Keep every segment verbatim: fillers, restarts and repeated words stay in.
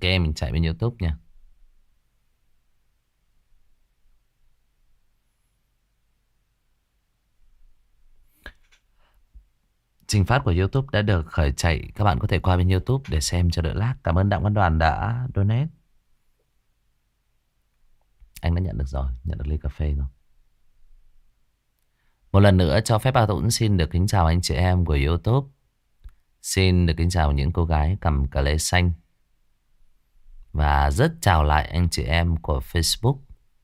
Ok, mình chạy bên YouTube nha. Trình phát của YouTube đã được khởi chạy. Các bạn có thể qua bên YouTube để xem cho đỡ lag. Cảm ơn Đặng Văn Đoàn đã donate. Anh đã nhận được rồi, nhận được ly cà phê rồi. Một lần nữa cho phép A Tuấn xin được kính chào anh chị em của YouTube. Xin được kính chào những cô gái cầm cà lê xanh. Và rất chào lại anh chị em của Facebook.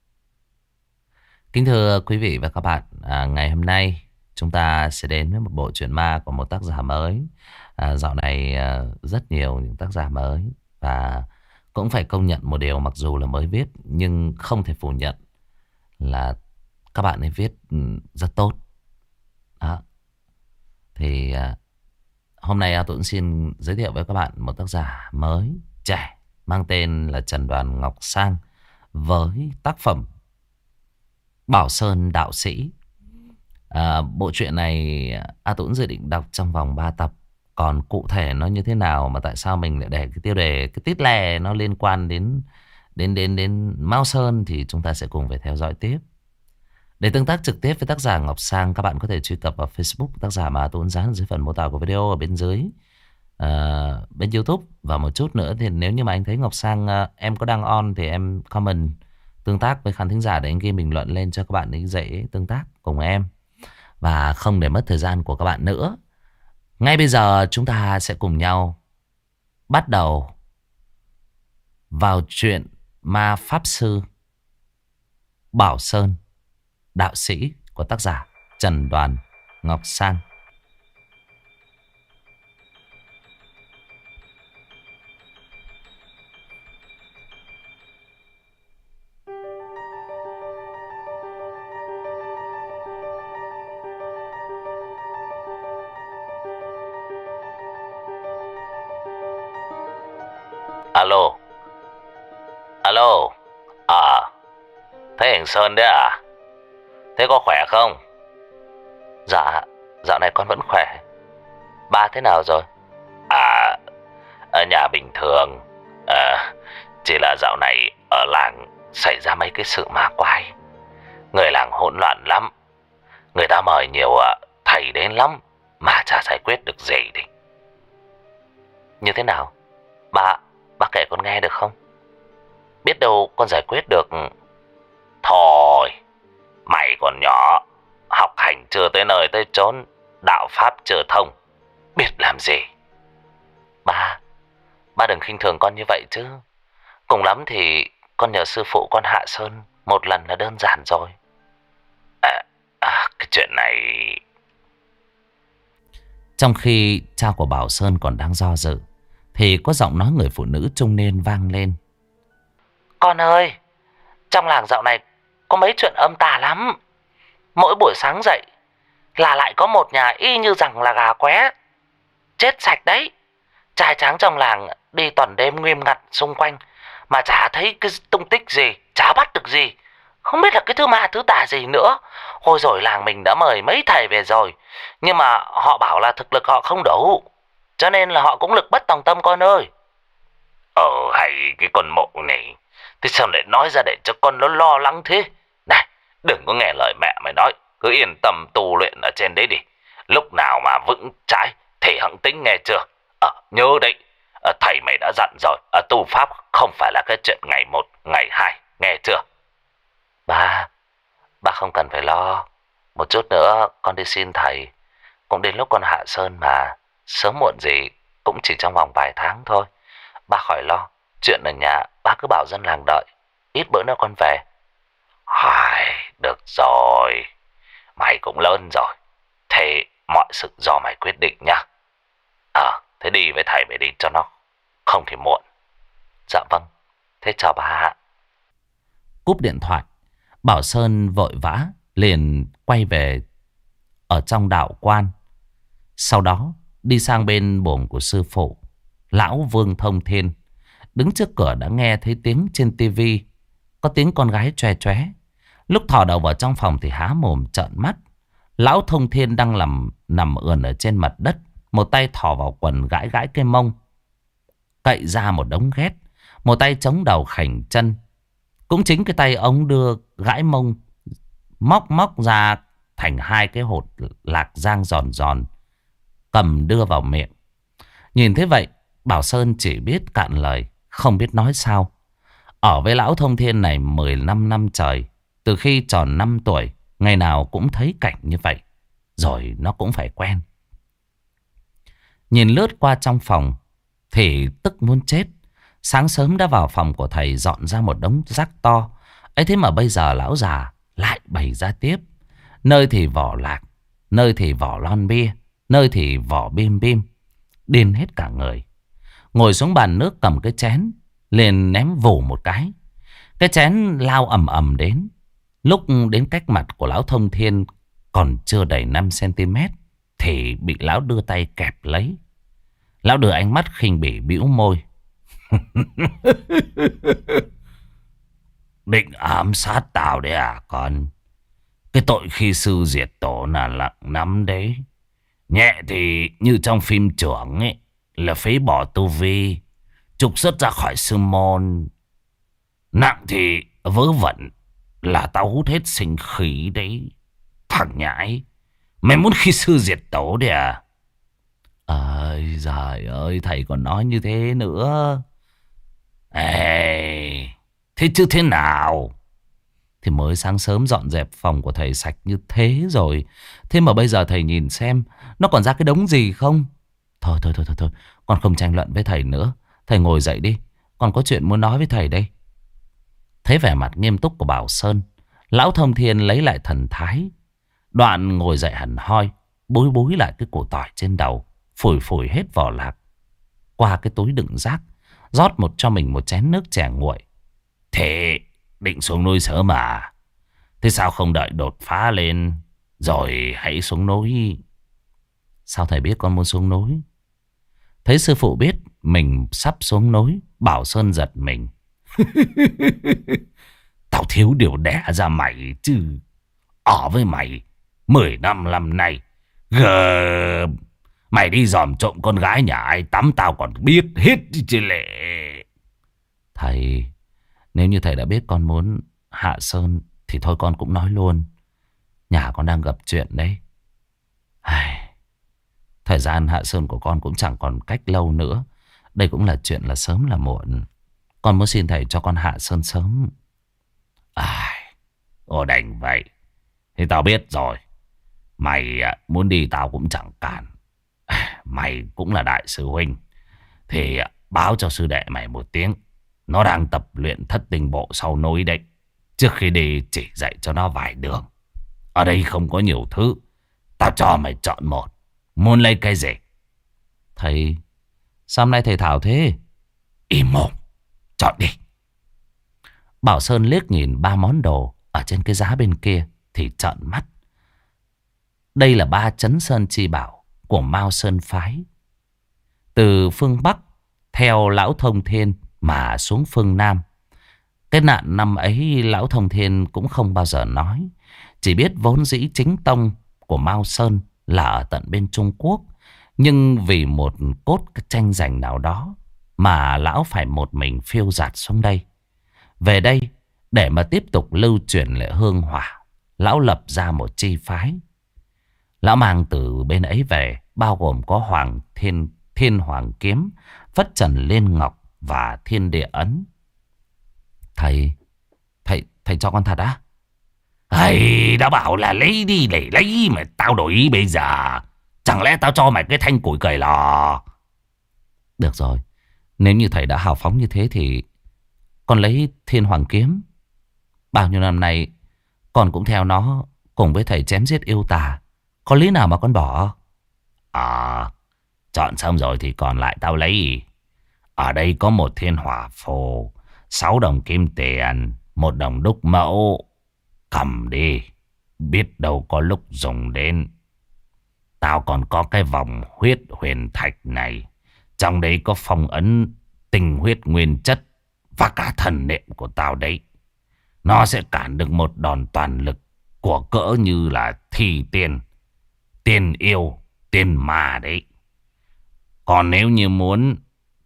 Kính thưa quý vị và các bạn, à, ngày hôm nay chúng ta sẽ đến với một bộ truyện ma của một tác giả mới. À, dạo này à, rất nhiều những tác giả mới. Và cũng phải công nhận một điều, mặc dù là mới viết nhưng không thể phủ nhận là các bạn ấy viết rất tốt. Đó. Thì à, hôm nay A Tuấn xin giới thiệu với các bạn một tác giả mới, trẻ, mang tên là Trần Đoàn Ngọc Sang, với tác phẩm Bảo Sơn Đạo Sĩ. À, bộ truyện này A Tuấn dự định đọc trong vòng ba tập. Còn cụ thể nó như thế nào, mà tại sao mình lại để cái tiêu đề, cái tít lè nó liên quan đến đến đến đến Mao Sơn, thì chúng ta sẽ cùng phải theo dõi tiếp. Để tương tác trực tiếp với tác giả Ngọc Sang, các bạn có thể truy cập vào Facebook tác giả mà A Tuấn dán dưới phần mô tả của video ở bên dưới, à, bên YouTube. Và một chút nữa thì nếu như mà anh thấy Ngọc Sang uh, em có đăng on thì em comment tương tác với khán thính giả để anh ghi bình luận lên cho các bạn ấy dễ tương tác cùng em. Và không để mất thời gian của các bạn nữa, ngay bây giờ chúng ta sẽ cùng nhau bắt đầu vào chuyện ma pháp sư Bảo Sơn Đạo Sĩ của tác giả Trần Đoàn Ngọc Sang. Alo. Alo. À, thế anh Sơn đấy à? Thế có khỏe không? Dạ, dạo này con vẫn khỏe. Ba thế nào rồi? À, ở nhà bình thường. À, chỉ là dạo này ở làng xảy ra mấy cái sự ma quái. Người làng hỗn loạn lắm. Người ta mời nhiều thầy đến lắm mà chả giải quyết được gì đi. Như thế nào? Ba, ba kể con nghe được không? Biết đâu con giải quyết được. Thôi, mày còn nhỏ, học hành chưa tới nơi tới chốn, đạo pháp chưa thông, biết làm gì. Ba, ba đừng khinh thường con như vậy chứ. Cùng lắm thì con nhờ sư phụ con hạ sơn một lần là đơn giản rồi. À, à, cái chuyện này... Trong khi cha của Bảo Sơn còn đang do dự, thì có giọng nói người phụ nữ trung niên vang lên. Con ơi, trong làng dạo này có mấy chuyện âm tà lắm. Mỗi buổi sáng dậy là lại có một nhà y như rằng là gà qué, chết sạch đấy. Trai tráng trong làng đi toàn đêm nghiêm ngặt xung quanh, mà chả thấy cái tung tích gì, chả bắt được gì. Không biết là cái thứ ma thứ tà gì nữa. Hồi rồi làng mình đã mời mấy thầy về rồi, nhưng mà họ bảo là thực lực họ không đủ, cho nên là họ cũng lực bất tòng tâm con ơi. Ờ, hay cái con mụ này, thế sao lại nói ra để cho con nó lo lắng thế? Này, đừng có nghe lời mẹ mày nói, cứ yên tâm tu luyện ở trên đấy đi. Lúc nào mà vững trái thì hẵng tính, nghe chưa? Ờ, nhớ đấy, à, thầy mày đã dặn rồi, à, tu pháp không phải là cái chuyện ngày một, ngày hai, nghe chưa? Ba, ba không cần phải lo. Một chút nữa con đi xin thầy. Cũng đến lúc con hạ sơn mà, sớm muộn gì cũng chỉ trong vòng vài tháng thôi. Ba khỏi lo, chuyện ở nhà ba cứ bảo dân làng đợi, ít bữa nữa con về. Hài, được rồi, mày cũng lớn rồi, thế mọi sự do mày quyết định nha. Ờ, thế đi với thầy về đi cho nó không thì muộn. Dạ vâng, thế chào bà ạ. Cúp điện thoại, Bảo Sơn vội vã liền quay về ở trong đạo quan. Sau đó đi sang bên buồng của sư phụ Lão Vương Thông Thiên. Đứng trước cửa đã nghe thấy tiếng trên tivi, có tiếng con gái choe choé. Lúc thò đầu vào trong phòng thì há mồm trợn mắt. Lão Thông Thiên đang nằm nằm ườn ở trên mặt đất, một tay thò vào quần gãi gãi cái mông, cậy ra một đống ghét. một tay chống đầu khảnh chân. Cũng chính cái tay ông đưa gãi mông, móc móc ra thành hai cái hột lạc rang giòn giòn, cầm đưa vào miệng. Nhìn thế vậy, Bảo Sơn chỉ biết cạn lời, không biết nói sao. Ở với lão thông thiên này mười lăm năm trời, từ khi tròn năm tuổi, ngày nào cũng thấy cảnh như vậy, rồi nó cũng phải quen. Nhìn lướt qua trong phòng thì tức muốn chết. Sáng sớm đã vào phòng của thầy dọn ra một đống rác to, ấy thế mà bây giờ lão già lại bày ra tiếp. Nơi thì vỏ lạc, nơi thì vỏ lon bia, nơi thì vỏ bim bim. Điên hết cả người. Ngồi xuống bàn nước cầm cái chén, liền ném vù một cái. Cái chén lao ầm ầm đến. Lúc đến cách mặt của lão thông thiên còn chưa đầy năm xăng-ti-mét thì bị lão đưa tay kẹp lấy. Lão đưa ánh mắt khinh bỉ bĩu môi. Định ám sát tao đấy à con? Cái tội khi sư diệt tổ là nặng lắm đấy. Nhẹ thì như trong phim trưởng ấy, là phế bỏ tu vi, trục xuất ra khỏi sư môn. Nặng thì vớ vẩn, là tao hút hết sinh khí đấy. Thằng nhãi, mày muốn khi sư diệt tổ đấy à? Ơi giời ơi, thầy còn nói như thế nữa. Ê, thế chứ thế nào? Thì mới sáng sớm dọn dẹp phòng của thầy sạch như thế rồi, thế mà bây giờ thầy nhìn xem nó còn ra cái đống gì không? Thôi thôi thôi thôi, thôi. Con không tranh luận với thầy nữa. Thầy ngồi dậy đi, con có chuyện muốn nói với thầy đây. Thấy vẻ mặt nghiêm túc của Bảo Sơn, lão thông thiên lấy lại thần thái. Đoạn ngồi dậy hẳn hoi, búi búi lại cái củ tỏi trên đầu, phủi phủi hết vỏ lạc qua cái túi đựng rác, rót một cho mình một chén nước chè nguội. Thế định xuống núi sớm à? Thế sao không đợi đột phá lên rồi hãy xuống núi? Sao thầy biết con muốn xuống núi? Thấy sư phụ biết mình sắp xuống núi, Bảo Sơn giật mình. Tao thiếu điều đẻ ra mày chứ. Ở với mày mười năm năm nay, gờ, mày đi dòm trộm con gái nhà ai tắm tao còn biết hết chứ lệ. Thầy, nếu như thầy đã biết con muốn hạ sơn thì thôi con cũng nói luôn. Nhà con đang gặp chuyện đấy. Ai, thời gian hạ sơn của con cũng chẳng còn cách lâu nữa. Đây cũng là chuyện là sớm là muộn. Con muốn xin thầy cho con hạ sơn sớm. Ai, ồ đành vậy. Thì tao biết rồi. Mày muốn đi tao cũng chẳng cản. Mày cũng là đại sư huynh, thì báo cho sư đệ mày một tiếng. Nó đang tập luyện thất tinh bộ sau núi đấy. Trước khi đi chỉ dạy cho nó vài đường. Ở đây không có nhiều thứ. Tao cho mày chọn một. Muốn lấy cái gì? Thầy, sao hôm nay thầy thảo thế? Im mồm, chọn đi. Bảo Sơn liếc nhìn ba món đồ ở trên cái giá bên kia thì trợn mắt. Đây là ba chấn sơn chi bảo của Mao Sơn Phái. Từ phương Bắc theo lão thông thiên mà xuống phương Nam. Cái nạn năm ấy lão thông thiên cũng không bao giờ nói. Chỉ biết vốn dĩ chính tông của Mao Sơn là ở tận bên Trung Quốc. Nhưng vì một cốt tranh giành nào đó mà lão phải một mình phiêu dạt xuống đây. Về đây để mà tiếp tục lưu truyền lệ hương hỏa, lão lập ra một chi phái. Lão mang từ bên ấy về, bao gồm có Hoàng Thiên, Thiên Hoàng Kiếm, Phất Trần Liên Ngọc và Thiên Địa Ấn. Thầy, thầy, thầy cho con thật á? Thầy đã bảo là lấy đi để lấy mà tao đổi ý bây giờ. Chẳng lẽ tao cho mày cái thanh củi cầy lò? Được rồi, nếu như thầy đã hào phóng như thế thì con lấy Thiên Hoàng Kiếm. Bao nhiêu năm nay con cũng theo nó, cùng với thầy chém giết yêu tà. Có lý nào mà con bỏ? À, chọn xong rồi thì còn lại tao lấy. Ở đây có một thiên hỏa phù, sáu đồng kim tiền, một đồng đúc mẫu. Cầm đi, biết đâu có lúc dùng đến. Tao còn có cái vòng huyết huyền thạch này. Trong đấy có phong ấn tinh huyết nguyên chất và cả thần niệm của tao đấy. Nó sẽ cản được một đòn toàn lực của cỡ như là thi tiên, tiên yêu, tiên ma đấy. Còn nếu như muốn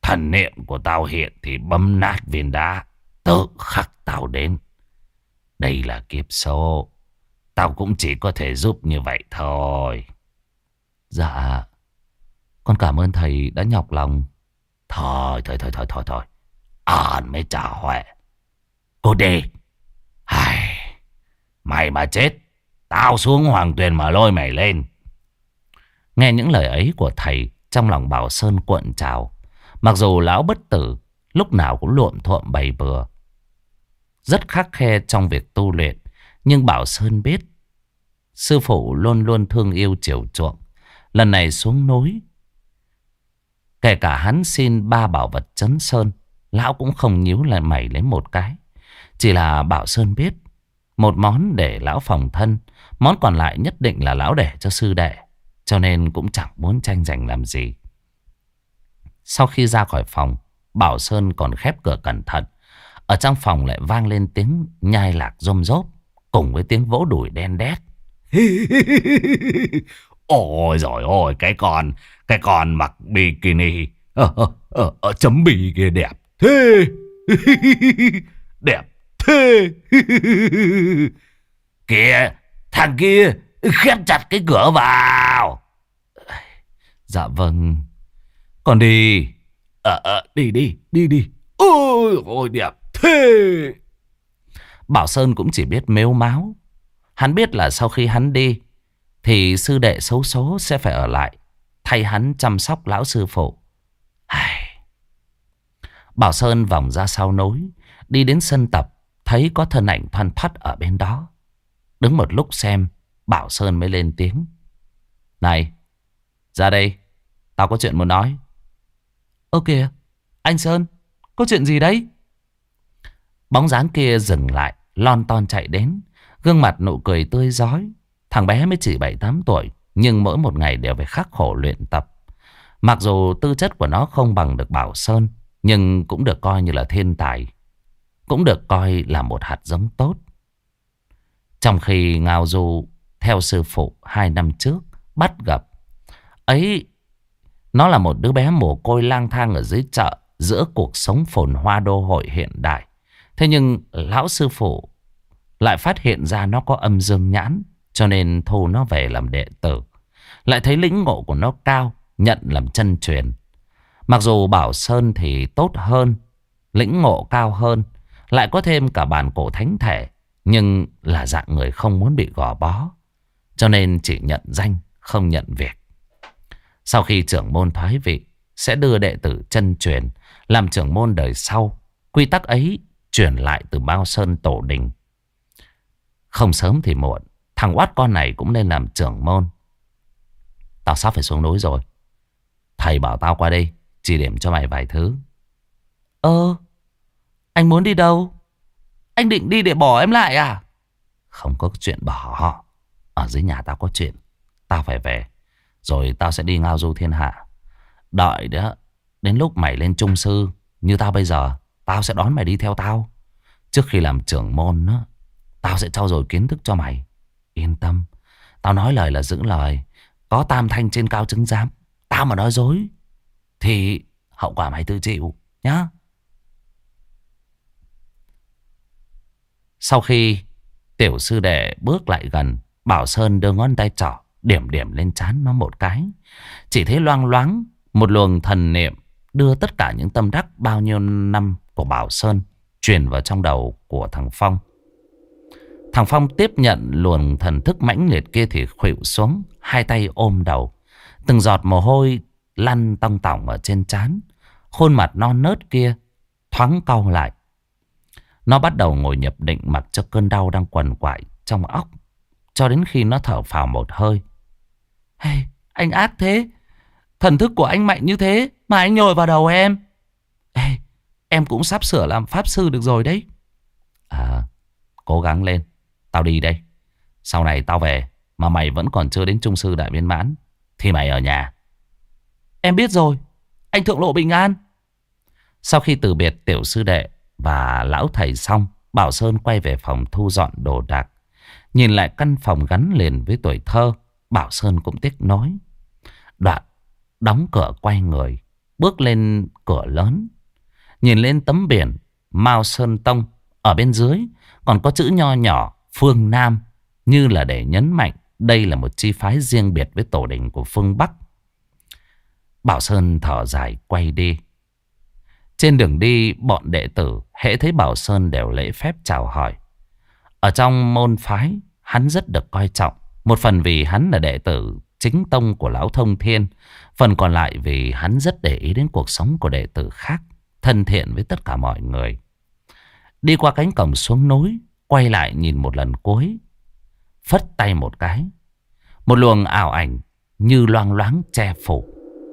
Thần niệm của tao hiện thì bấm nát viên đá, tự khắc tao đến. Đây là kiếp số, tao cũng chỉ có thể giúp như vậy thôi. Dạ, con cảm ơn thầy đã nhọc lòng. Thôi thôi thôi thôi thôi thôi Ơn mới trả huệ. Cô đi. Ai, mày mà chết, tao xuống Hoàng Tuyền mà lôi mày lên. Nghe những lời ấy của thầy, trong lòng Bảo Sơn cuộn trào. Mặc dù lão bất tử lúc nào cũng luộm thuộm bày bừa, rất khắt khe trong việc tu luyện, nhưng Bảo Sơn biết sư phụ luôn luôn thương yêu chiều chuộng. Lần này xuống núi, kể cả hắn xin ba bảo vật trấn sơn, lão cũng không nhíu lại mày lấy một cái. Chỉ là Bảo Sơn biết một món để lão phòng thân, món còn lại nhất định là lão để cho sư đệ, cho nên cũng chẳng muốn tranh giành làm gì. Sau khi ra khỏi phòng, Bảo Sơn còn khép cửa cẩn thận. Ở trong phòng lại vang lên tiếng nhai lạc rôm rốp, cùng với tiếng vỗ đùi đen đét. Ôi giời ơi, cái con Cái con mặc bikini ở, ở, ở, ở chấm bì kia đẹp thế. Đẹp thế. Kìa, thằng kia, khép chặt cái cửa vào. Dạ vâng, con đi. Ờ, ờ, đi đi, đi đi. Ôi, ôi đẹp thế. Bảo Sơn cũng chỉ biết mếu máo. Hắn biết là sau khi hắn đi thì sư đệ xấu số sẽ phải ở lại thay hắn chăm sóc lão sư phụ. Ai... Bảo Sơn vòng ra sau núi, đi đến sân tập, thấy có thân ảnh thoăn thoắt ở bên đó. Đứng một lúc xem, Bảo Sơn mới lên tiếng. Này, ra đây, tao có chuyện muốn nói. Ơ kìa, anh Sơn, có chuyện gì đấy? Bóng dáng kia dừng lại, lon ton chạy đến, gương mặt nụ cười tươi rói. Thằng bé mới chỉ bảy tám tuổi, nhưng mỗi một ngày đều phải khắc khổ luyện tập. Mặc dù tư chất của nó không bằng được Bảo Sơn, nhưng cũng được coi như là thiên tài, cũng được coi là một hạt giống tốt. Trong khi Ngao Du theo sư phụ hai năm trước bắt gặp ấy, nó là một đứa bé mồ côi lang thang ở dưới chợ, giữa cuộc sống phồn hoa đô hội hiện đại. Thế nhưng lão sư phụ lại phát hiện ra nó có âm dương nhãn, cho nên thu nó về làm đệ tử. Lại thấy lĩnh ngộ của nó cao, nhận làm chân truyền. Mặc dù Bảo Sơn thì tốt hơn, lĩnh ngộ cao hơn, lại có thêm cả bản cổ thánh thể, nhưng là dạng người không muốn bị gò bó, cho nên chỉ nhận danh không nhận việc. Sau khi trưởng môn thoái vị, sẽ đưa đệ tử chân truyền làm trưởng môn đời sau. Quy tắc ấy truyền lại từ Bao Sơn tổ đình. Không sớm thì muộn, thằng oát con này cũng nên làm trưởng môn. Tao sắp phải xuống núi rồi, thầy bảo tao qua đây chỉ điểm cho mày vài thứ. Ơ, anh muốn đi đâu? Anh định đi để bỏ em lại à? Không có chuyện bỏ. Ở dưới nhà tao có chuyện, tao phải về, rồi tao sẽ đi ngao du thiên hạ. Đợi đó, đến lúc mày lên trung sư như tao bây giờ, tao sẽ đón mày đi theo tao. Trước khi làm trưởng môn đó, tao sẽ trau dồi kiến thức cho mày. Yên tâm, tao nói lời là giữ lời. Có tam thanh trên cao chứng giám, tao mà nói dối thì hậu quả mày tự chịu nhá. Sau khi tiểu sư đệ bước lại gần, Bảo Sơn đưa ngón tay trỏ điểm điểm lên trán nó một cái. Chỉ thấy loang loáng một luồng thần niệm đưa tất cả những tâm đắc bao nhiêu năm của Bảo Sơn truyền vào trong đầu của thằng Phong. Thằng Phong tiếp nhận luồng thần thức mãnh liệt kia thì khuỵu xuống, hai tay ôm đầu. Từng giọt mồ hôi lăn tong tỏng ở trên trán. Khuôn mặt non nớt kia thoáng cau lại. Nó bắt đầu ngồi nhập định, mặc cho cơn đau đang quằn quại trong óc, cho đến khi nó thở phào một hơi. Hey, anh ác thế. Thần thức của anh mạnh như thế mà anh nhồi vào đầu em. Hey, em cũng sắp sửa làm pháp sư được rồi đấy. À, cố gắng lên. Tao đi đây. Sau này tao về mà mày vẫn còn chưa đến trung sư đại viên mãn thì mày ở nhà. Em biết rồi. Anh thượng lộ bình an. Sau khi từ biệt tiểu sư đệ và lão thầy xong, Bảo Sơn quay về phòng thu dọn đồ đạc. Nhìn lại căn phòng gắn liền với tuổi thơ, Bảo Sơn cũng tiếc nói. Đoạn đóng cửa quay người, bước lên cửa lớn, nhìn lên tấm biển Mao Sơn Tông. Ở bên dưới còn có chữ nho nhỏ Phương Nam, như là để nhấn mạnh đây là một chi phái riêng biệt với tổ đình của phương Bắc. Bảo Sơn thở dài quay đi. Trên đường đi, bọn đệ tử hễ thấy Bảo Sơn đều lễ phép chào hỏi. Ở trong môn phái, hắn rất được coi trọng. Một phần vì hắn là đệ tử chính tông của Lão Thông Thiên, phần còn lại vì hắn rất để ý đến cuộc sống của đệ tử khác, thân thiện với tất cả mọi người. Đi qua cánh cổng xuống núi, quay lại nhìn một lần cuối, phất tay một cái, một luồng ảo ảnh như loang loáng che phủ.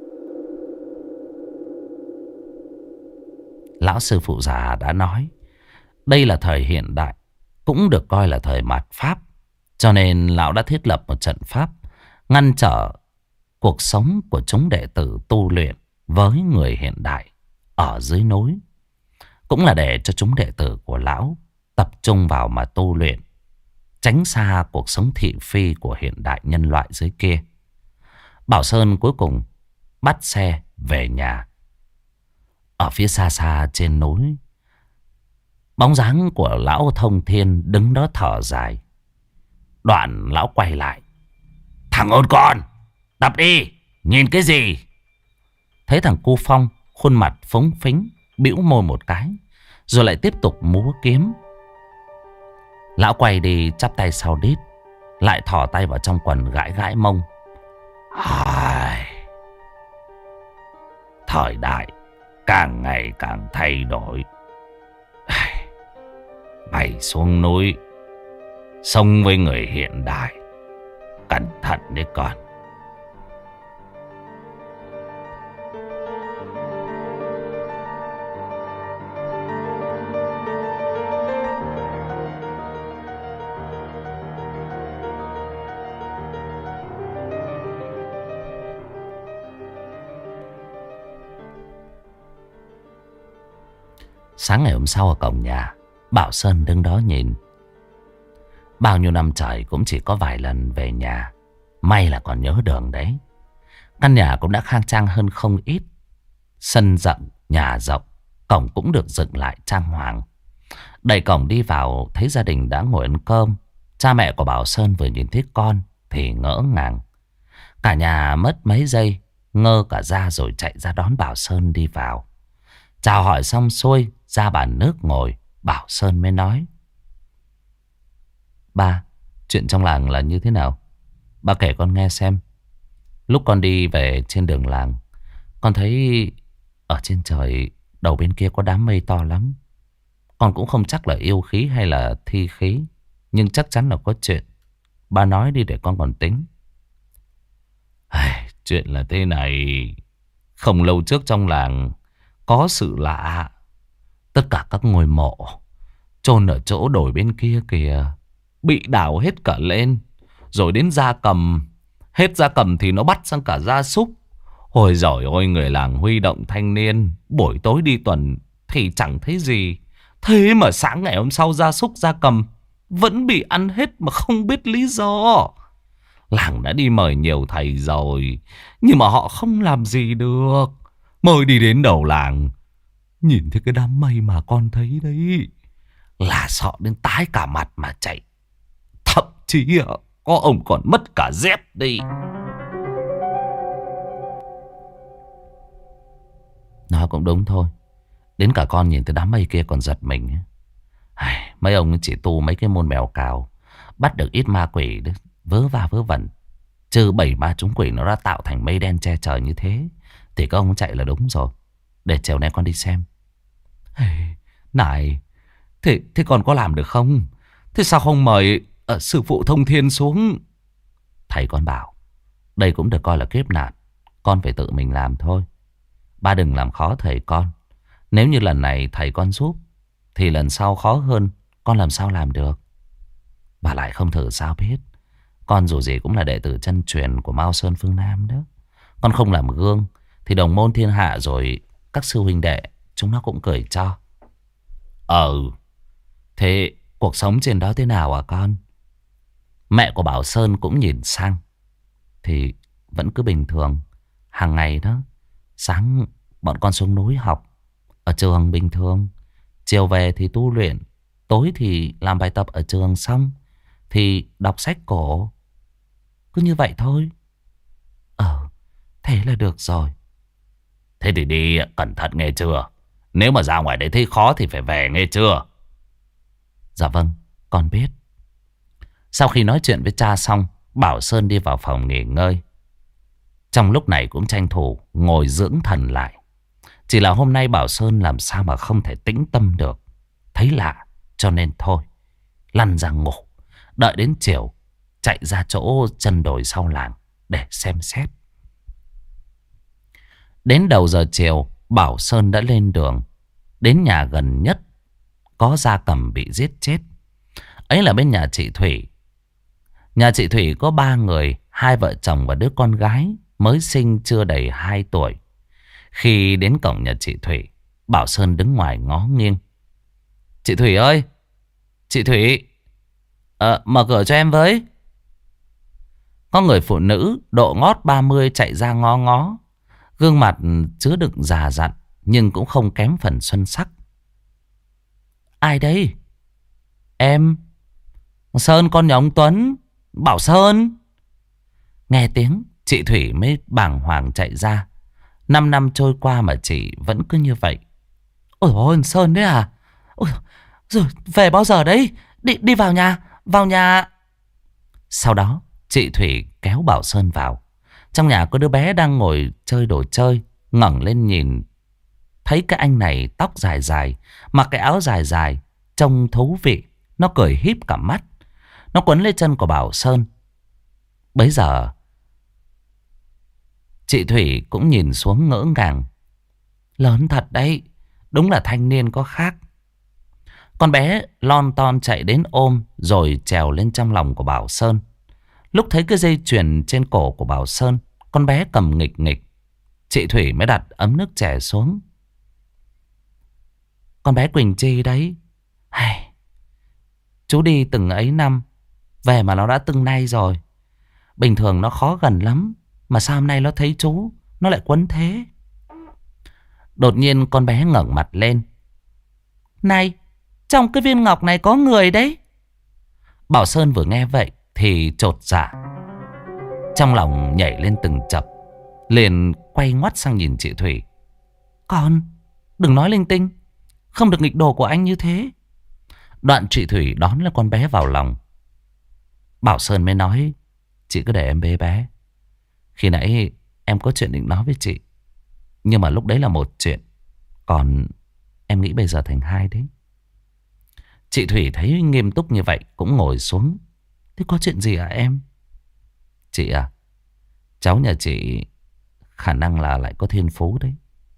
Lão sư phụ già đã nói, đây là thời hiện đại, cũng được coi là thời mạt Pháp. Cho nên lão đã thiết lập một trận pháp ngăn trở cuộc sống của chúng đệ tử tu luyện với người hiện đại ở dưới núi. Cũng là để cho chúng đệ tử của lão tập trung vào mà tu luyện, tránh xa cuộc sống thị phi của hiện đại nhân loại dưới kia. Bảo Sơn cuối cùng bắt xe về nhà. Ở phía xa xa trên núi, bóng dáng của Lão Thông Thiên đứng đó thở dài. Đoạn lão quay lại. Thằng ôn con, đập đi, nhìn cái gì? Thấy thằng Cu Phong khuôn mặt phúng phính, bĩu môi một cái, rồi lại tiếp tục múa kiếm. Lão quay đi chắp tay sau đít, lại thò tay vào trong quần gãi gãi mông. Ai... Thời đại càng ngày càng thay đổi. Mày xuống núi sống với người hiện đại, cẩn thận đấy con. Sáng ngày hôm sau ở cổng nhà, Bảo Sơn đứng đó nhìn. Bao nhiêu năm trời cũng chỉ có vài lần về nhà. May là còn nhớ đường đấy. Căn nhà cũng đã khang trang hơn không ít. Sân rộng, nhà rộng, cổng cũng được dựng lại trang hoàng. Đẩy cổng đi vào, thấy gia đình đã ngồi ăn cơm. Cha mẹ của Bảo Sơn vừa nhìn thấy con thì ngỡ ngàng. Cả nhà mất mấy giây, ngơ cả ra rồi chạy ra đón Bảo Sơn đi vào. Chào hỏi xong xuôi, ra bàn nước ngồi, Bảo Sơn mới nói. Ba, chuyện trong làng là như thế nào? Ba kể con nghe xem. Lúc con đi về trên đường làng, con thấy ở trên trời đầu bên kia có đám mây to lắm. Con cũng không chắc là yêu khí hay là thi khí, nhưng chắc chắn là có chuyện. Ba nói đi để con còn tính. Ai, chuyện là thế này. Không lâu trước trong làng có sự lạ. Tất cả các ngôi mộ chôn ở chỗ đồi bên kia kìa bị đào hết cả lên. Rồi đến gia cầm, hết gia cầm thì nó bắt sang cả gia súc. Ôi giời ơi, người làng huy động thanh niên, buổi tối đi tuần thì chẳng thấy gì. Thế mà sáng ngày hôm sau gia súc gia cầm vẫn bị ăn hết mà không biết lý do. Làng đã đi mời nhiều thầy rồi, nhưng mà họ không làm gì được. Mới đi đến đầu làng, nhìn thấy cái đám mây mà con thấy đấy, là sợ đến tái cả mặt mà chạy. Thậm chí có ông còn mất cả dép đi. Nó cũng đúng thôi. Đến cả con nhìn thấy đám mây kia còn giật mình. Ai, mấy ông chỉ tu mấy cái môn mèo cào, bắt được ít ma quỷ vớ va vớ vẩn. Chứ bảy ma chúng quỷ nó đã tạo thành mây đen che trời như thế thì các ông chạy là đúng rồi. Để chiều nay con đi xem. Hey, này, thế, thế con có làm được không? Thế sao không mời uh, sư phụ Thông Thiên xuống? Thầy con bảo, đây cũng được coi là kiếp nạn, con phải tự mình làm thôi. Ba đừng làm khó thầy con. Nếu như lần này thầy con giúp thì lần sau khó hơn, con làm sao làm được. Bà lại không thử sao biết. Con dù gì cũng là đệ tử chân truyền của Mao Sơn phương Nam đó. Con không làm gương thì đồng môn thiên hạ rồi các sư huynh đệ chúng nó cũng cười cho. Ờ, thế cuộc sống trên đó thế nào à con? Mẹ của Bảo Sơn cũng nhìn sang. Thì vẫn cứ bình thường. Hàng ngày đó, sáng bọn con xuống núi học. Ở trường bình thường. Chiều về thì tu luyện. Tối thì làm bài tập ở trường xong thì đọc sách cổ. Cứ như vậy thôi. Ờ, thế là được rồi. Thế thì đi cẩn thận nghe chưa? Nếu mà ra ngoài đấy thấy khó thì phải về nghe chưa? Dạ vâng, con biết. Sau khi nói chuyện với cha xong, Bảo Sơn đi vào phòng nghỉ ngơi. Trong lúc này cũng tranh thủ ngồi dưỡng thần lại. Chỉ là hôm nay Bảo Sơn làm sao mà không thể tĩnh tâm được. Thấy lạ cho nên thôi, lăn ra ngủ. Đợi đến chiều chạy ra chỗ chân đồi sau làng để xem xét. Đến đầu giờ chiều, Bảo Sơn đã lên đường. Đến nhà gần nhất có gia cầm bị giết chết. Ấy là bên nhà chị Thủy. Nhà chị Thủy có ba người, hai vợ chồng và đứa con gái mới sinh chưa đầy hai tuổi. Khi đến cổng nhà chị Thủy, Bảo Sơn đứng ngoài ngó nghiêng. Chị Thủy ơi! Chị Thủy! Ờ, mở cửa cho em với. Có người phụ nữ độ ngót ba mươi chạy ra ngó ngó. Gương mặt chứa đựng già dặn nhưng cũng không kém phần xuân sắc. Ai đây? Em Sơn, con nhà ông Tuấn. Bảo Sơn. Nghe tiếng chị Thủy mới bàng hoàng chạy ra. Năm năm trôi qua mà chị vẫn cứ như vậy. Ôi ôi, Sơn đấy à? Ôi, rồi về bao giờ đấy? Đi, đi vào nhà, vào nhà. Sau đó chị Thủy kéo Bảo Sơn vào. Trong nhà có đứa bé đang ngồi chơi đồ chơi. Ngẩng lên nhìn, thấy cái anh này tóc dài dài, mặc cái áo dài dài, trông thú vị. Nó cười híp cả mắt. Nó quấn lấy chân của Bảo Sơn. Bấy giờ chị Thủy cũng nhìn xuống ngỡ ngàng. Lớn thật đấy, đúng là thanh niên có khác. Con bé lon ton chạy đến ôm rồi trèo lên trong lòng của Bảo Sơn. Lúc thấy cái dây chuyền trên cổ của Bảo Sơn, con bé cầm nghịch nghịch. Chị Thủy mới đặt ấm nước chè xuống. Con bé Quỳnh Chi đấy. Hay, chú đi từng ấy năm, về mà nó đã từng nay rồi. Bình thường nó khó gần lắm, mà sao hôm nay nó thấy chú, nó lại quấn thế. Đột nhiên con bé ngẩng mặt lên. Này, trong cái viên ngọc này có người đấy. Bảo Sơn vừa nghe vậy thì chột dạ, trong lòng nhảy lên từng chập. Liền quay ngoắt sang nhìn chị Thủy. Con, đừng nói linh tinh, không được nghịch đồ của anh như thế. Đoạn chị Thủy đón lấy con bé vào lòng. Bảo Sơn mới nói, chị cứ để em bế bé. Khi nãy em có chuyện định nói với chị, nhưng mà lúc đấy là một chuyện, còn em nghĩ bây giờ thành hai đấy. Chị Thủy thấy nghiêm túc như vậy cũng ngồi xuống. Thế có chuyện gì à em? Chị à, cháu nhà chị khả năng là lại có thiên phú đấy.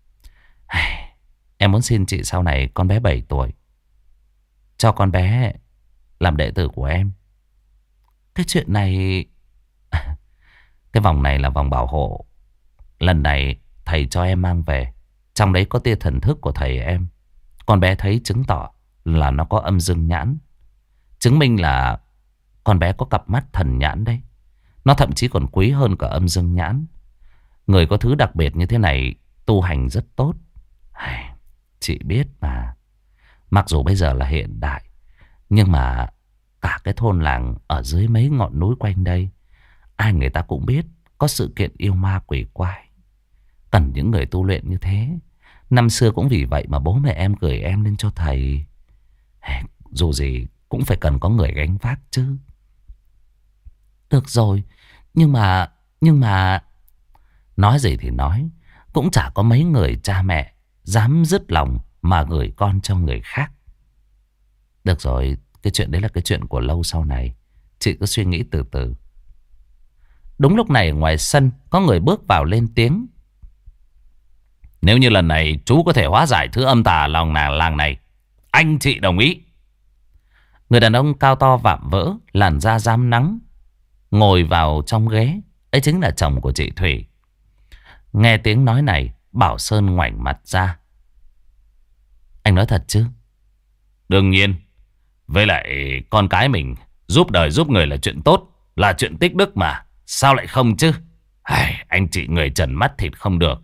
Em muốn xin chị sau này con bé bảy tuổi, cho con bé làm đệ tử của em. Cái chuyện này... Cái vòng này là vòng bảo hộ. Lần này thầy cho em mang về, trong đấy có tia thần thức của thầy em. Con bé thấy chứng tỏ là nó có âm dương nhãn, chứng minh là con bé có cặp mắt thần nhãn đấy. Nó thậm chí còn quý hơn cả âm dương nhãn. Người có thứ đặc biệt như thế này tu hành rất tốt. Chị biết mà, mặc dù bây giờ là hiện đại, nhưng mà cả cái thôn làng ở dưới mấy ngọn núi quanh đây, ai người ta cũng biết có sự kiện yêu ma quỷ quái, cần những người tu luyện như thế. Năm xưa cũng vì vậy mà bố mẹ em gửi em lên cho thầy. Dù gì cũng phải cần có người gánh vác chứ. Được rồi, nhưng mà Nhưng mà nói gì thì nói, cũng chả có mấy người cha mẹ dám dứt lòng mà gửi con cho người khác. Được rồi, cái chuyện đấy là cái chuyện của lâu sau này, chị cứ suy nghĩ từ từ. Đúng lúc này ngoài sân có người bước vào lên tiếng. Nếu như lần này chú có thể hóa giải thứ âm tà lòng nàng làng này, anh chị đồng ý. Người đàn ông cao to vạm vỡ, làn da rám nắng, ngồi vào trong ghế. Ấy chính là chồng của chị Thủy. Nghe tiếng nói này, Bảo Sơn ngoảnh mặt ra. Anh nói thật chứ? Đương nhiên. Với lại con cái mình giúp đời giúp người là chuyện tốt, là chuyện tích đức mà, sao lại không chứ? Ai, anh chị người trần mắt thịt không được,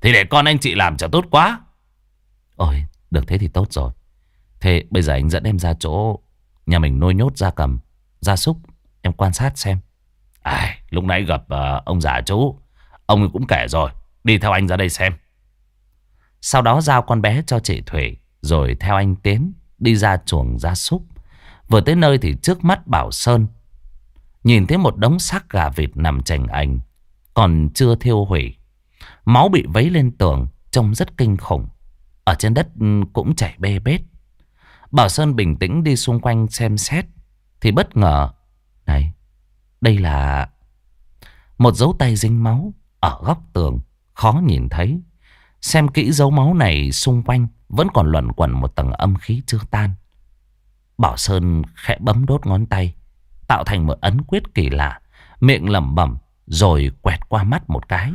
Thì để con anh chị làm cho tốt quá. Ôi, được thế thì tốt rồi. Thế bây giờ anh dẫn em ra chỗ nhà mình nuôi nhốt gia cầm, gia súc. Em quan sát xem. À, lúc nãy gặp uh, ông già chú, ông ấy cũng kể rồi. Đi theo anh ra đây xem. Sau đó giao con bé cho chị Thủy, rồi theo anh Tiến đi ra chuồng gia súc. Vừa tới nơi thì trước mắt Bảo Sơn nhìn thấy một đống xác gà vịt nằm chành ành, còn chưa thiêu hủy. Máu bị vấy lên tường, trông rất kinh khủng. Ở trên đất cũng chảy bê bết. Bảo Sơn bình tĩnh đi xung quanh xem xét, thì bất ngờ, này, đây là một dấu tay dính máu ở góc tường, khó nhìn thấy. Xem kỹ dấu máu này, xung quanh vẫn còn luẩn quẩn một tầng âm khí chưa tan. Bảo Sơn khẽ bấm đốt ngón tay, tạo thành một ấn quyết kỳ lạ, miệng lẩm bẩm rồi quẹt qua mắt một cái.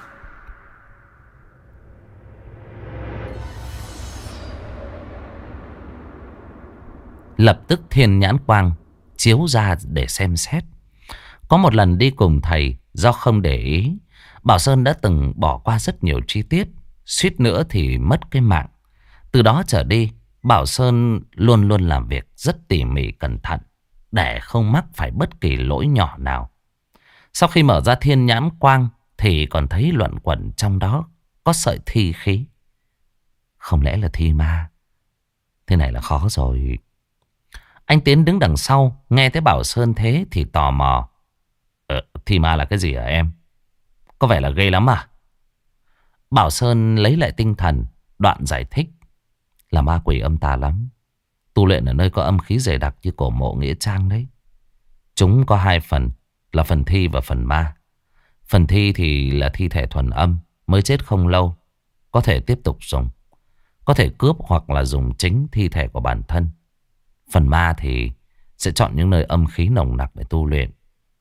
Lập tức thiên nhãn quang chiếu ra để xem xét. Có một lần đi cùng thầy, do không để ý, Bảo Sơn đã từng bỏ qua rất nhiều chi tiết, suýt nữa thì mất cái mạng. Từ đó trở đi, Bảo Sơn luôn luôn làm việc rất tỉ mỉ cẩn thận, để không mắc phải bất kỳ lỗi nhỏ nào. Sau khi mở ra thiên nhãn quang thì còn thấy luẩn quẩn trong đó có sợi thi khí. Không lẽ là thi ma? Thế này là khó rồi. Anh Tiến đứng đằng sau, nghe thấy Bảo Sơn thế thì tò mò. Ờ, thi ma là cái gì hả em? Có vẻ là ghê lắm à? Bảo Sơn lấy lại tinh thần, đoạn giải thích. Là ma quỷ âm tà lắm. Tu luyện ở nơi có âm khí dày đặc như cổ mộ nghĩa trang đấy. Chúng có hai phần, là phần thi và phần ma. Phần thi thì là thi thể thuần âm, mới chết không lâu, có thể tiếp tục dùng. Có thể cướp hoặc là dùng chính thi thể của bản thân. Phần ma thì sẽ chọn những nơi âm khí nồng nặc để tu luyện.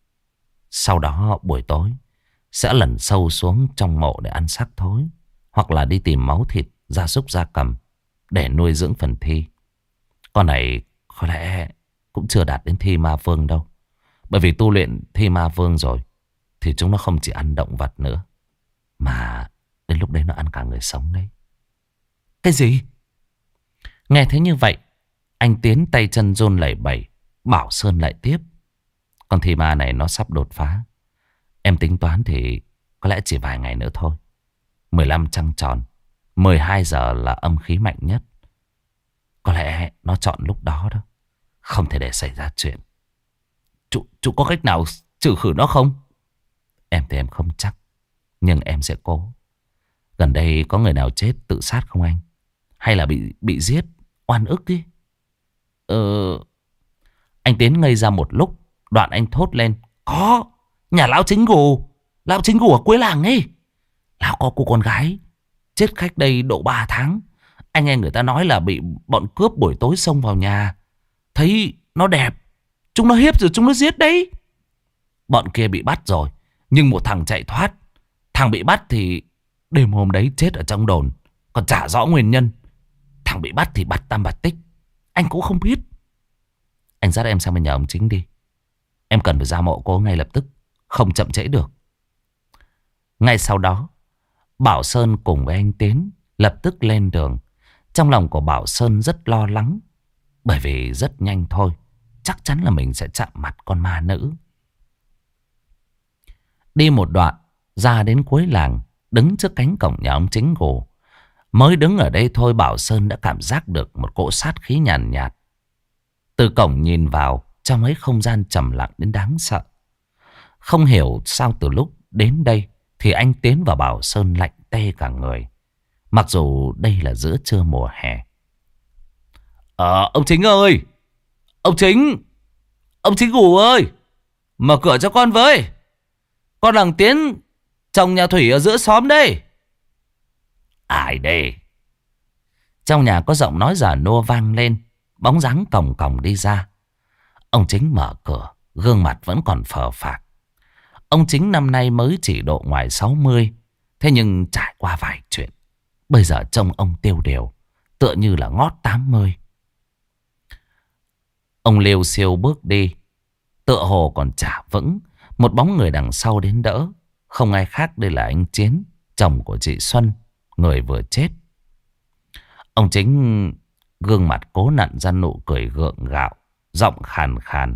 Sau đó buổi tối sẽ lẩn sâu xuống trong mộ để ăn xác thối, hoặc là đi tìm máu thịt gia súc gia cầm để nuôi dưỡng phần thi. Con này có lẽ cũng chưa đạt đến thi ma vương đâu. Bởi vì tu luyện thi ma vương rồi thì chúng nó không chỉ ăn động vật nữa, mà đến lúc đấy nó ăn cả người sống đấy. Cái gì? Nghe thấy như vậy, anh Tiến tay chân run lẩy bẩy. Bảo Sơn lại tiếp. Con thi ma này nó sắp đột phá. Em tính toán thì có lẽ chỉ vài ngày nữa thôi. mười lăm trăng tròn, mười hai giờ là âm khí mạnh nhất. Có lẽ nó chọn lúc đó đó. Không thể để xảy ra chuyện. Chú, chú có cách nào trừ khử nó không? Em thì em không chắc, nhưng em sẽ cố. Gần đây có người nào chết tự sát không anh? Hay là bị bị giết, oan ức đi? Ờ... Anh Tiến ngây ra một lúc, đoạn anh thốt lên. Có, nhà lão chính gù. Lão chính gù ở cuối làng ấy. Lão có cô con gái chết cách đây độ ba tháng. Anh nghe người ta nói là bị bọn cướp buổi tối xông vào nhà, thấy nó đẹp, chúng nó hiếp rồi chúng nó giết đấy. Bọn kia bị bắt rồi, nhưng một thằng chạy thoát. Thằng bị bắt thì đêm hôm đấy chết ở trong đồn, còn chả rõ nguyên nhân. Thằng bị bắt thì bặt tam bặt tích, anh cũng không biết. Anh dắt em sang bên nhà ông chính đi. Em cần phải ra mộ cô ngay lập tức, không chậm trễ được. Ngay sau đó, Bảo Sơn cùng với anh Tiến lập tức lên đường. Trong lòng của Bảo Sơn rất lo lắng, bởi vì rất nhanh thôi chắc chắn là mình sẽ chạm mặt con ma nữ. Đi một đoạn, ra đến cuối làng, đứng trước cánh cổng nhà ông chính gù. Mới đứng ở đây thôi, Bảo Sơn đã cảm giác được một cỗ sát khí nhàn nhạt, nhạt. Từ cổng nhìn vào, trong ấy không gian trầm lặng đến đáng sợ. Không hiểu sao từ lúc đến đây thì anh Tiến và Bảo Sơn lạnh tê cả người, mặc dù đây là giữa trưa mùa hè. Ờ, ông chính ơi! Ông chính! Ông chính gù ơi! Mở cửa cho con với! Con thằng Tiến, chồng nhà Thủy ở giữa xóm đây. Ai đây? Trong nhà có giọng nói già nua vang lên. Bóng dáng còng còng đi ra. Ông chính mở cửa, gương mặt vẫn còn phờ phạc. Ông chính năm nay mới chỉ độ ngoài sáu mươi, thế nhưng trải qua vài chuyện, bây giờ trông ông tiêu điều, tựa như là ngót tám mươi. Ông liêu xiêu bước đi, tựa hồ còn chả vững. Một bóng người đằng sau đến đỡ. Không ai khác, đây là anh Chiến, chồng của chị Xuân, người vừa chết. Ông Chính gương mặt cố nặn ra nụ cười gượng gạo, giọng khàn khàn.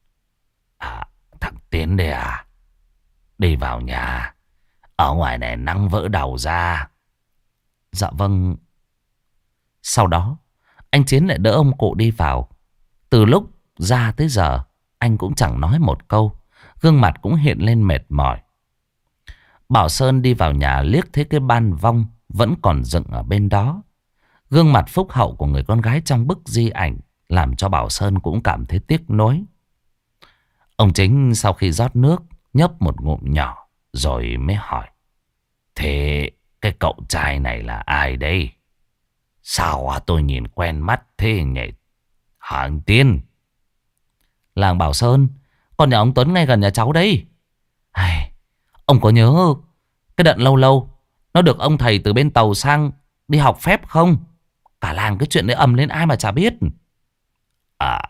À, thằng Tiến đây à? Đi vào nhà. Ở ngoài này nắng vỡ đầu ra. Dạ vâng. Sau đó anh Chiến lại đỡ ông cụ đi vào. Từ lúc ra tới giờ anh cũng chẳng nói một câu, gương mặt cũng hiện lên mệt mỏi. Bảo Sơn đi vào nhà liếc thấy cái ban vong vẫn còn dựng ở bên đó. Gương mặt phúc hậu của người con gái trong bức di ảnh làm cho Bảo Sơn cũng cảm thấy tiếc nuối. Ông Chính sau khi rót nước nhấp một ngụm nhỏ rồi mới hỏi. Thế cái cậu trai này là ai đây? Sao à, tôi nhìn quen mắt thế nhỉ? Hả anh Tiên? Làng Bảo Sơn, con nhà ông Tuấn ngay gần nhà cháu đấy. Ai, ông có nhớ cái đợt lâu lâu nó được ông thầy từ bên tàu sang đi học phép không? Cả làng cái chuyện đấy ầm lên ai mà chả biết. À,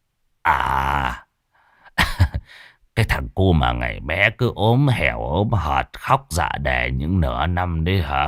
à, cái thằng cu mà ngày bé cứ ốm hẻo ốm hợt khóc dạ đề những nửa năm đấy hả?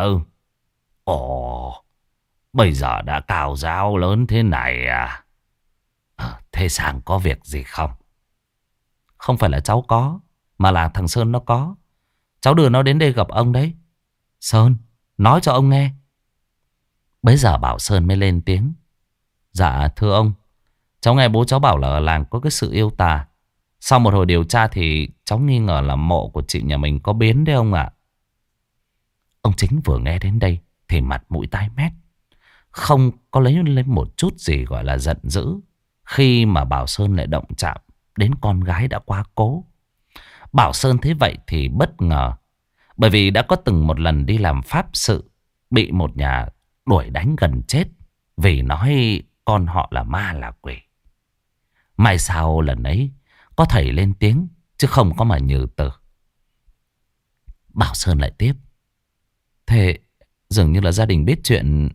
Ồ, bây giờ đã cao giáo lớn thế này à? À, thế Sang có việc gì không? Không phải là cháu có, mà là thằng Sơn nó có. Cháu đưa nó đến đây gặp ông đấy. Sơn, nói cho ông nghe. Bấy giờ Bảo Sơn mới lên tiếng. Dạ thưa ông, cháu nghe bố cháu bảo là ở làng có cái sự yêu tà. Sau một hồi điều tra thì cháu nghi ngờ là mộ của chị nhà mình có biến đấy ông ạ. Ông Chính vừa nghe đến đây thì mặt mũi tái mét, không có lấy lên một chút gì gọi là giận dữ khi mà Bảo Sơn lại động chạm đến con gái đã quá cố. Bảo Sơn thấy vậy thì bất ngờ, bởi vì đã có từng một lần đi làm pháp sự, bị một nhà đuổi đánh gần chết vì nói con họ là ma là quỷ. May sao lần ấy có thầy lên tiếng chứ không có mà Nhừ Tử. Bảo Sơn lại tiếp. Thế dường như là gia đình biết chuyện.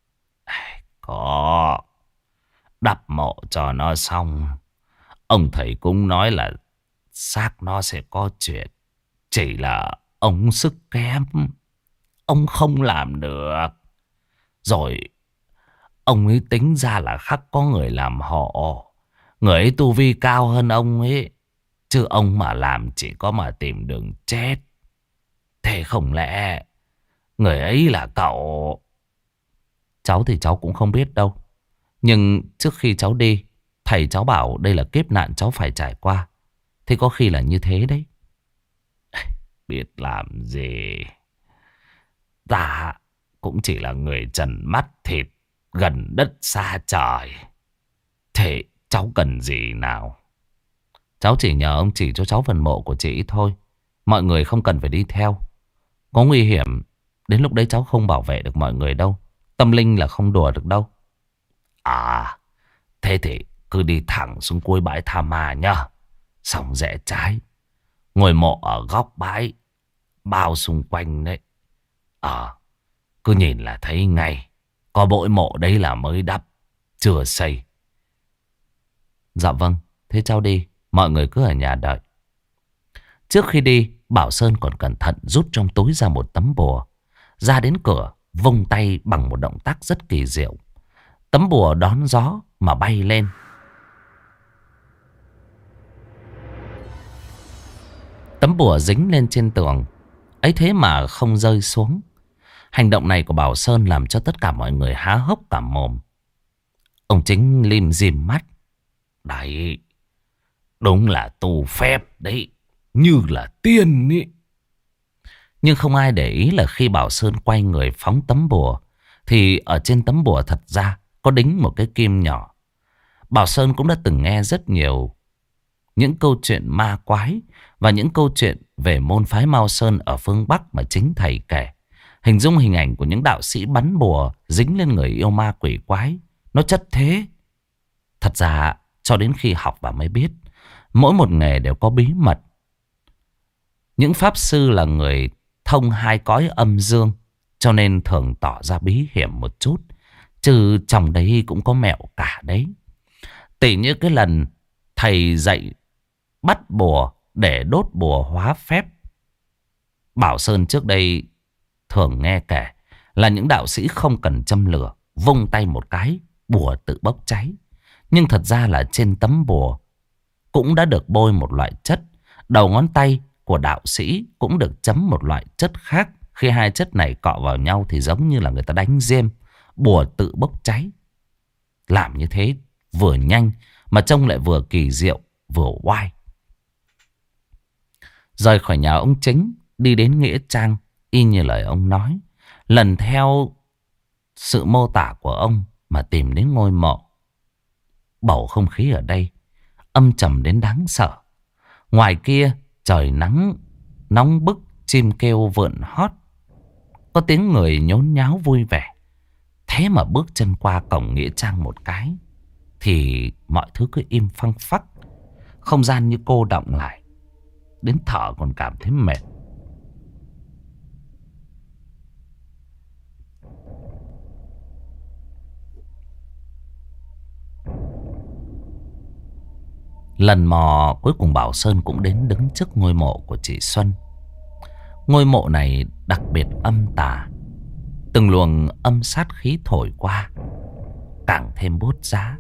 Có, đắp mộ cho nó xong, ông thầy cũng nói là xác nó sẽ có chuyện. Chỉ là ông sức kém, ông không làm được. Rồi ông ấy tính ra là khắc có người làm hộ. Người ấy tu vi cao hơn ông ấy, chứ ông mà làm chỉ có mà tìm đường chết. Thế không lẽ người ấy là cậu? Cháu thì cháu cũng không biết đâu. Nhưng trước khi cháu đi, thầy cháu bảo đây là kiếp nạn cháu phải trải qua. Thế có khi là như thế đấy. Biết làm gì. Ta cũng chỉ là người trần mắt thịt, gần đất xa trời. Thế cháu cần gì nào? Cháu chỉ nhờ ông chỉ cho cháu phần mộ của chị thôi. Mọi người không cần phải đi theo. Có nguy hiểm, đến lúc đấy cháu không bảo vệ được mọi người đâu. Tâm linh là không đùa được đâu. À, thế thì cứ đi thẳng xuống cuối bãi Tha Ma nhá. Xong rẽ trái, ngôi mộ ở góc bãi, bao xung quanh đấy. Ờ, cứ nhìn là thấy ngay. Có bội mộ đấy là mới đắp, chưa xây. Dạ vâng, thế cháu đi. Mọi người cứ ở nhà đợi. Trước khi đi, Bảo Sơn còn cẩn thận rút trong túi ra một tấm bùa. Ra đến cửa, vung tay bằng một động tác rất kỳ diệu. Tấm bùa đón gió mà bay lên. Tấm bùa dính lên trên tường, ấy thế mà không rơi xuống. Hành động này của Bảo Sơn làm cho tất cả mọi người há hốc cả mồm. Ông Chính lim dim mắt. Đấy, đúng là tu phép đấy, như là tiên ý. Nhưng không ai để ý là khi Bảo Sơn quay người phóng tấm bùa, thì ở trên tấm bùa thật ra có đính một cái kim nhỏ. Bảo Sơn cũng đã từng nghe rất nhiều những câu chuyện ma quái và những câu chuyện về môn phái Mao Sơn ở phương Bắc mà chính thầy kể. Hình dung hình ảnh của những đạo sĩ bắn bùa dính lên người yêu ma quỷ quái, nó chất thế. Thật ra cho đến khi học và mới biết, mỗi một nghề đều có bí mật. Những pháp sư là người thông hai cõi âm dương, cho nên thường tỏ ra bí hiểm một chút. Chứ trong đấy cũng có mẹo cả đấy. Tỉ như cái lần thầy dạy bắt bùa để đốt bùa hóa phép. Bảo Sơn trước đây thường nghe kể là những đạo sĩ không cần châm lửa, vung tay một cái, bùa tự bốc cháy. Nhưng thật ra là trên tấm bùa cũng đã được bôi một loại chất. Đầu ngón tay của đạo sĩ cũng được chấm một loại chất khác. Khi hai chất này cọ vào nhau thì giống như là người ta đánh diêm, bùa tự bốc cháy. Làm như thế vừa nhanh mà trông lại vừa kỳ diệu, vừa oai. Rời khỏi nhà ông Chính, đi đến nghĩa trang, y như lời ông nói, lần theo sự mô tả của ông mà tìm đến ngôi mộ. Bầu không khí ở đây âm trầm đến đáng sợ. Ngoài kia trời nắng nóng bức, chim kêu vượn hót, có tiếng người nhốn nháo vui vẻ. Thế mà bước chân qua cổng nghĩa trang một cái thì mọi thứ cứ im phăng phắc. Không gian như cô đọng lại, đến thở còn cảm thấy mệt. Lần mò cuối cùng Bảo Sơn cũng đến đứng trước ngôi mộ của chị Xuân. Ngôi mộ này đặc biệt âm tà. Từng luồng âm sát khí thổi qua càng thêm bút giá.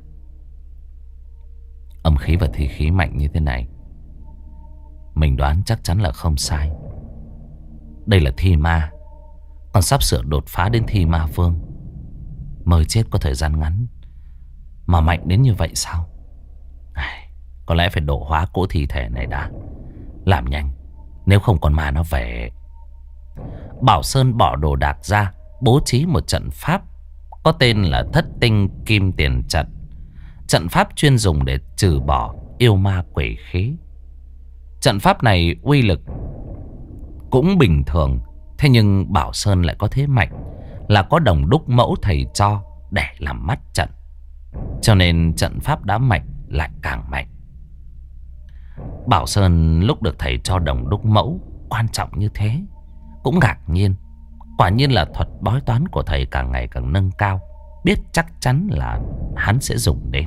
Âm khí và thi khí mạnh như thế này, mình đoán chắc chắn là không sai. Đây là thi ma, còn sắp sửa đột phá đến thi ma vương. Mới chết có thời gian ngắn mà mạnh đến như vậy sao? Ai, có lẽ phải độ hóa cỗ thi thể này đã. Làm nhanh, nếu không còn ma nó về. Bảo Sơn bỏ đồ đạc ra, bố trí một trận pháp có tên là Thất Tinh Kim Tiền Trận. Trận pháp chuyên dùng để trừ bỏ yêu ma quỷ khí. Trận pháp này uy lực cũng bình thường. Thế nhưng Bảo Sơn lại có thế mạnh là có đồng đúc mẫu thầy cho để làm mắt trận. Cho nên trận pháp đã mạnh lại càng mạnh. Bảo Sơn lúc được thầy cho đồng đúc mẫu quan trọng như thế cũng ngạc nhiên. Quả nhiên là thuật bói toán của thầy càng ngày càng nâng cao, biết chắc chắn là hắn sẽ dùng đến.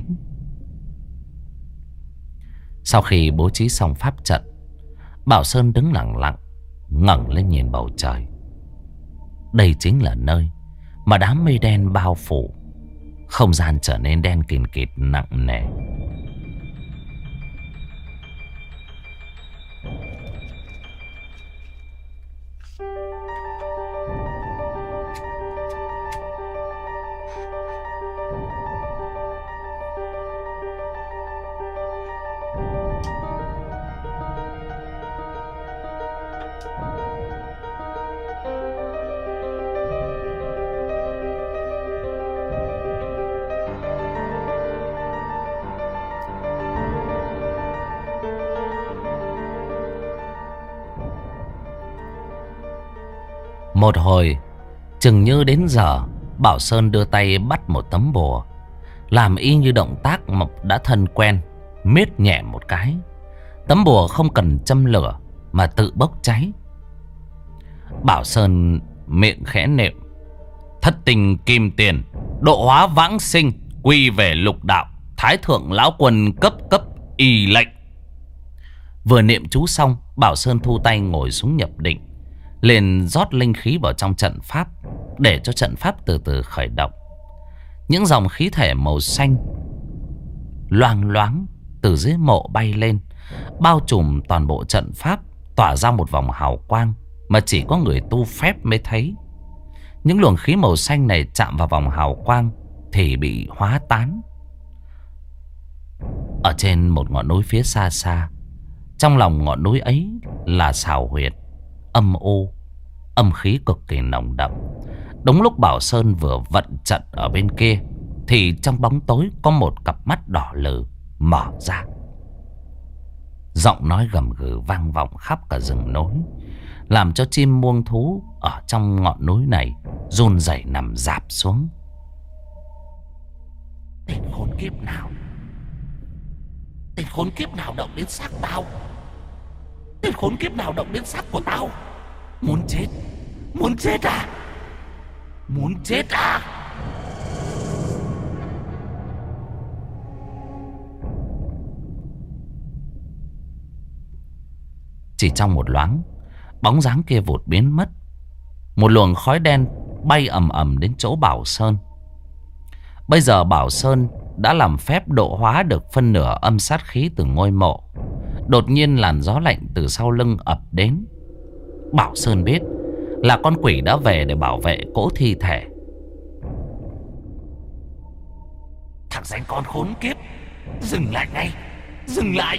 Sau khi bố trí xong pháp trận, Bảo Sơn đứng lặng lặng, ngẩng lên nhìn bầu trời. Đây chính là nơi mà đám mây đen bao phủ. Không gian trở nên đen kìn kịt nặng nề. Một hồi, chừng như đến giờ, Bảo Sơn đưa tay bắt một tấm bùa, làm y như động tác mà đã thân quen, miết nhẹ một cái. Tấm bùa không cần châm lửa mà tự bốc cháy. Bảo Sơn miệng khẽ niệm: Thất Tinh Kim Tiền, độ hóa vãng sinh, quy về lục đạo, Thái thượng lão quân cấp cấp y lệnh. Vừa niệm chú xong, Bảo Sơn thu tay ngồi xuống nhập định, liền rót linh khí vào trong trận pháp để cho trận pháp từ từ khởi động. Những dòng khí thể màu xanh loang loáng từ dưới mộ bay lên, bao trùm toàn bộ trận pháp, tỏa ra một vòng hào quang mà chỉ có người tu phép mới thấy. Những luồng khí màu xanh này chạm vào vòng hào quang thì bị hóa tán. Ở trên một ngọn núi phía xa xa, trong lòng ngọn núi ấy là xào huyệt âm u, âm khí cực kỳ nồng đậm. Đúng lúc Bảo Sơn vừa vận trận ở bên kia thì trong bóng tối có một cặp mắt đỏ lừ mở ra. Giọng nói gầm gừ vang vọng khắp cả rừng núi, làm cho chim muông thú ở trong ngọn núi này run rẩy nằm rạp xuống. Tên khốn kiếp nào Tên khốn kiếp nào động đến xác tao? Tên khốn kiếp nào động đến xác của tao? Muốn chết, muốn chết à? Muốn chết à? Chỉ trong một loáng, bóng dáng kia vụt biến mất. một luồng khói đen bay ầm ầm đến chỗ Bảo Sơn. Bây giờ Bảo Sơn đã làm phép độ hóa được phân nửa âm sát khí từ ngôi mộ. Đột nhiên làn gió lạnh từ sau lưng ập đến. Bảo Sơn biết là con quỷ đã về để bảo vệ cỗ thi thể. Thằng danh con khốn kiếp, dừng lại ngay, dừng lại.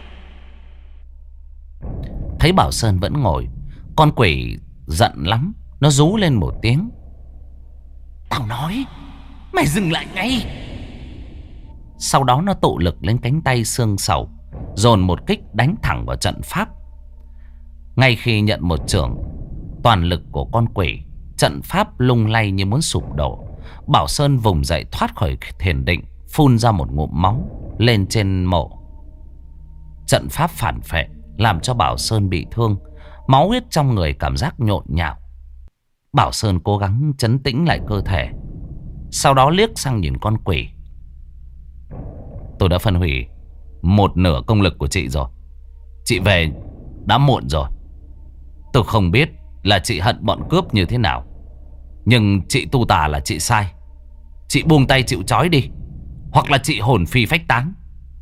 Thấy Bảo Sơn vẫn ngồi, con quỷ giận lắm. Nó rú lên một tiếng. Tao nói mày dừng lại ngay. Sau đó nó tụ lực lên cánh tay xương sầu, dồn một kích đánh thẳng vào trận pháp. Ngay khi nhận một chưởng toàn lực của con quỷ, trận pháp lung lay như muốn sụp đổ. Bảo Sơn vùng dậy thoát khỏi thiền định, phun ra một ngụm máu lên trên mộ. Trận pháp phản phệ làm cho Bảo Sơn bị thương, máu huyết trong người cảm giác nhộn nhạo. Bảo Sơn cố gắng trấn tĩnh lại cơ thể, sau đó liếc sang nhìn con quỷ. Tôi đã phân hủy một nửa công lực của chị rồi. Chị về đã muộn rồi. Tôi không biết là chị hận bọn cướp như thế nào, nhưng chị tu tà là chị sai. Chị buông tay chịu trói đi, hoặc là chị hồn phi phách tán.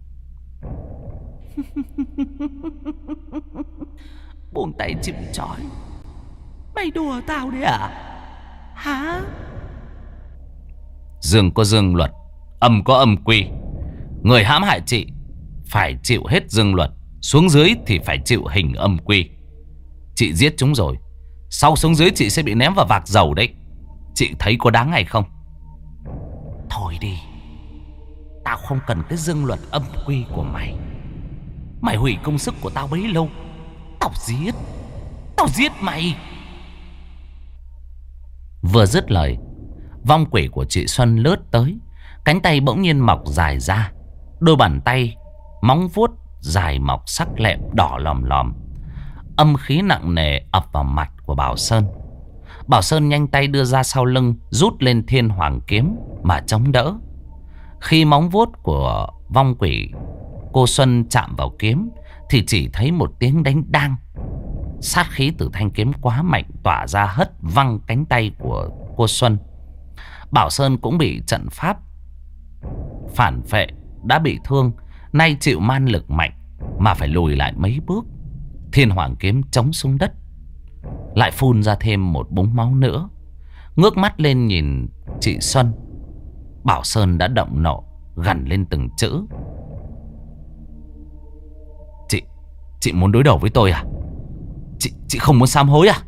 Buông tay chịu trói? Mày đùa tao đấy à? Hả? Dương có dương luật, âm có âm quy. Người hãm hại chị phải chịu hết dương luật, xuống dưới thì phải chịu hình âm quy. Chị giết chúng rồi, sau xuống dưới chị sẽ bị ném vào vạc dầu đấy. Chị thấy có đáng hay không? Thôi đi, tao không cần cái dương luật âm quy của mày. Mày hủy công sức của tao bấy lâu. Tao giết, tao giết mày. Vừa dứt lời, vong quỷ của chị Xuân lướt tới. Cánh tay bỗng nhiên mọc dài ra, đôi bàn tay móng vuốt dài mọc sắc lẹm đỏ lòm lòm. Âm khí nặng nề ập vào mặt của Bảo Sơn. Bảo Sơn nhanh tay đưa ra sau lưng, rút lên Thiên Hoàng kiếm mà chống đỡ. Khi móng vuốt của vong quỷ cô Xuân chạm vào kiếm thì chỉ thấy một tiếng đánh đang. Sát khí từ thanh kiếm quá mạnh tỏa ra, hất văng cánh tay của cô Xuân. Bảo Sơn cũng bị trận pháp phản phệ, đã bị thương, nay chịu man lực mạnh mà phải lùi lại mấy bước. Thiên Hoàng kiếm chống xuống đất, lại phun ra thêm một búng máu nữa. Ngước mắt lên nhìn chị Xuân, Bảo Sơn đã động nộ, gằn lên từng chữ. Chị, chị muốn đối đầu với tôi à? Chị, chị không muốn sám hối à?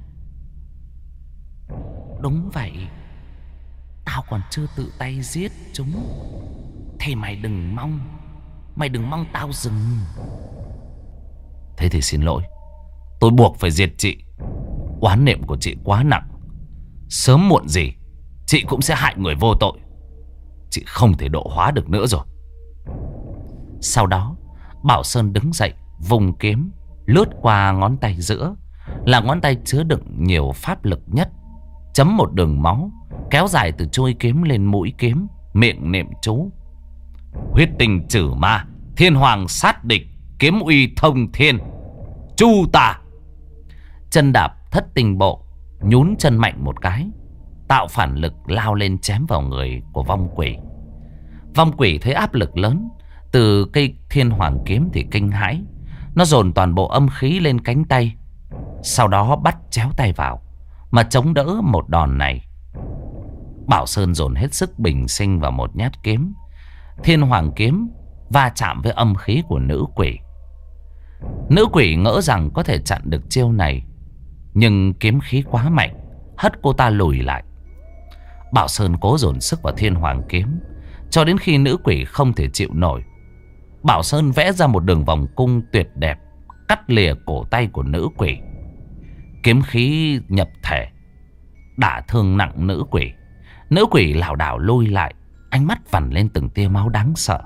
Đúng vậy, tao còn chưa tự tay giết chúng. Thì mày đừng mong, mày đừng mong tao dừng. Thế thì xin lỗi, tôi buộc phải diệt chị. Oán niệm của chị quá nặng, sớm muộn gì chị cũng sẽ hại người vô tội. Chị không thể độ hóa được nữa rồi. Sau đó Bảo Sơn đứng dậy, vùng kiếm lướt qua ngón tay giữa, là ngón tay chứa đựng nhiều pháp lực nhất, chấm một đường máu kéo dài từ chuôi kiếm lên mũi kiếm, miệng niệm chú. Huyết tinh trừ ma, thiên hoàng sát địch, kiếm uy thông thiên, chu tà. Chân đạp thất tinh bộ, nhún chân mạnh một cái, tạo phản lực lao lên chém vào người của vong quỷ. Vong quỷ thấy áp lực lớn từ cây thiên hoàng kiếm thì kinh hãi. Nó dồn toàn bộ âm khí lên cánh tay, sau đó bắt chéo tay vào mà chống đỡ một đòn này. Bảo Sơn dồn hết sức bình sinh vào một nhát kiếm. Thiên hoàng kiếm va chạm với âm khí của nữ quỷ. Nữ quỷ ngỡ rằng có thể chặn được chiêu này, nhưng kiếm khí quá mạnh, hất cô ta lùi lại. Bảo Sơn cố dồn sức vào thiên hoàng kiếm, cho đến khi nữ quỷ không thể chịu nổi. Bảo Sơn vẽ ra một đường vòng cung tuyệt đẹp, cắt lìa cổ tay của nữ quỷ. Kiếm khí nhập thể, đả thương nặng nữ quỷ. Nữ quỷ lảo đảo lùi lại, ánh mắt vằn lên từng tia máu đáng sợ.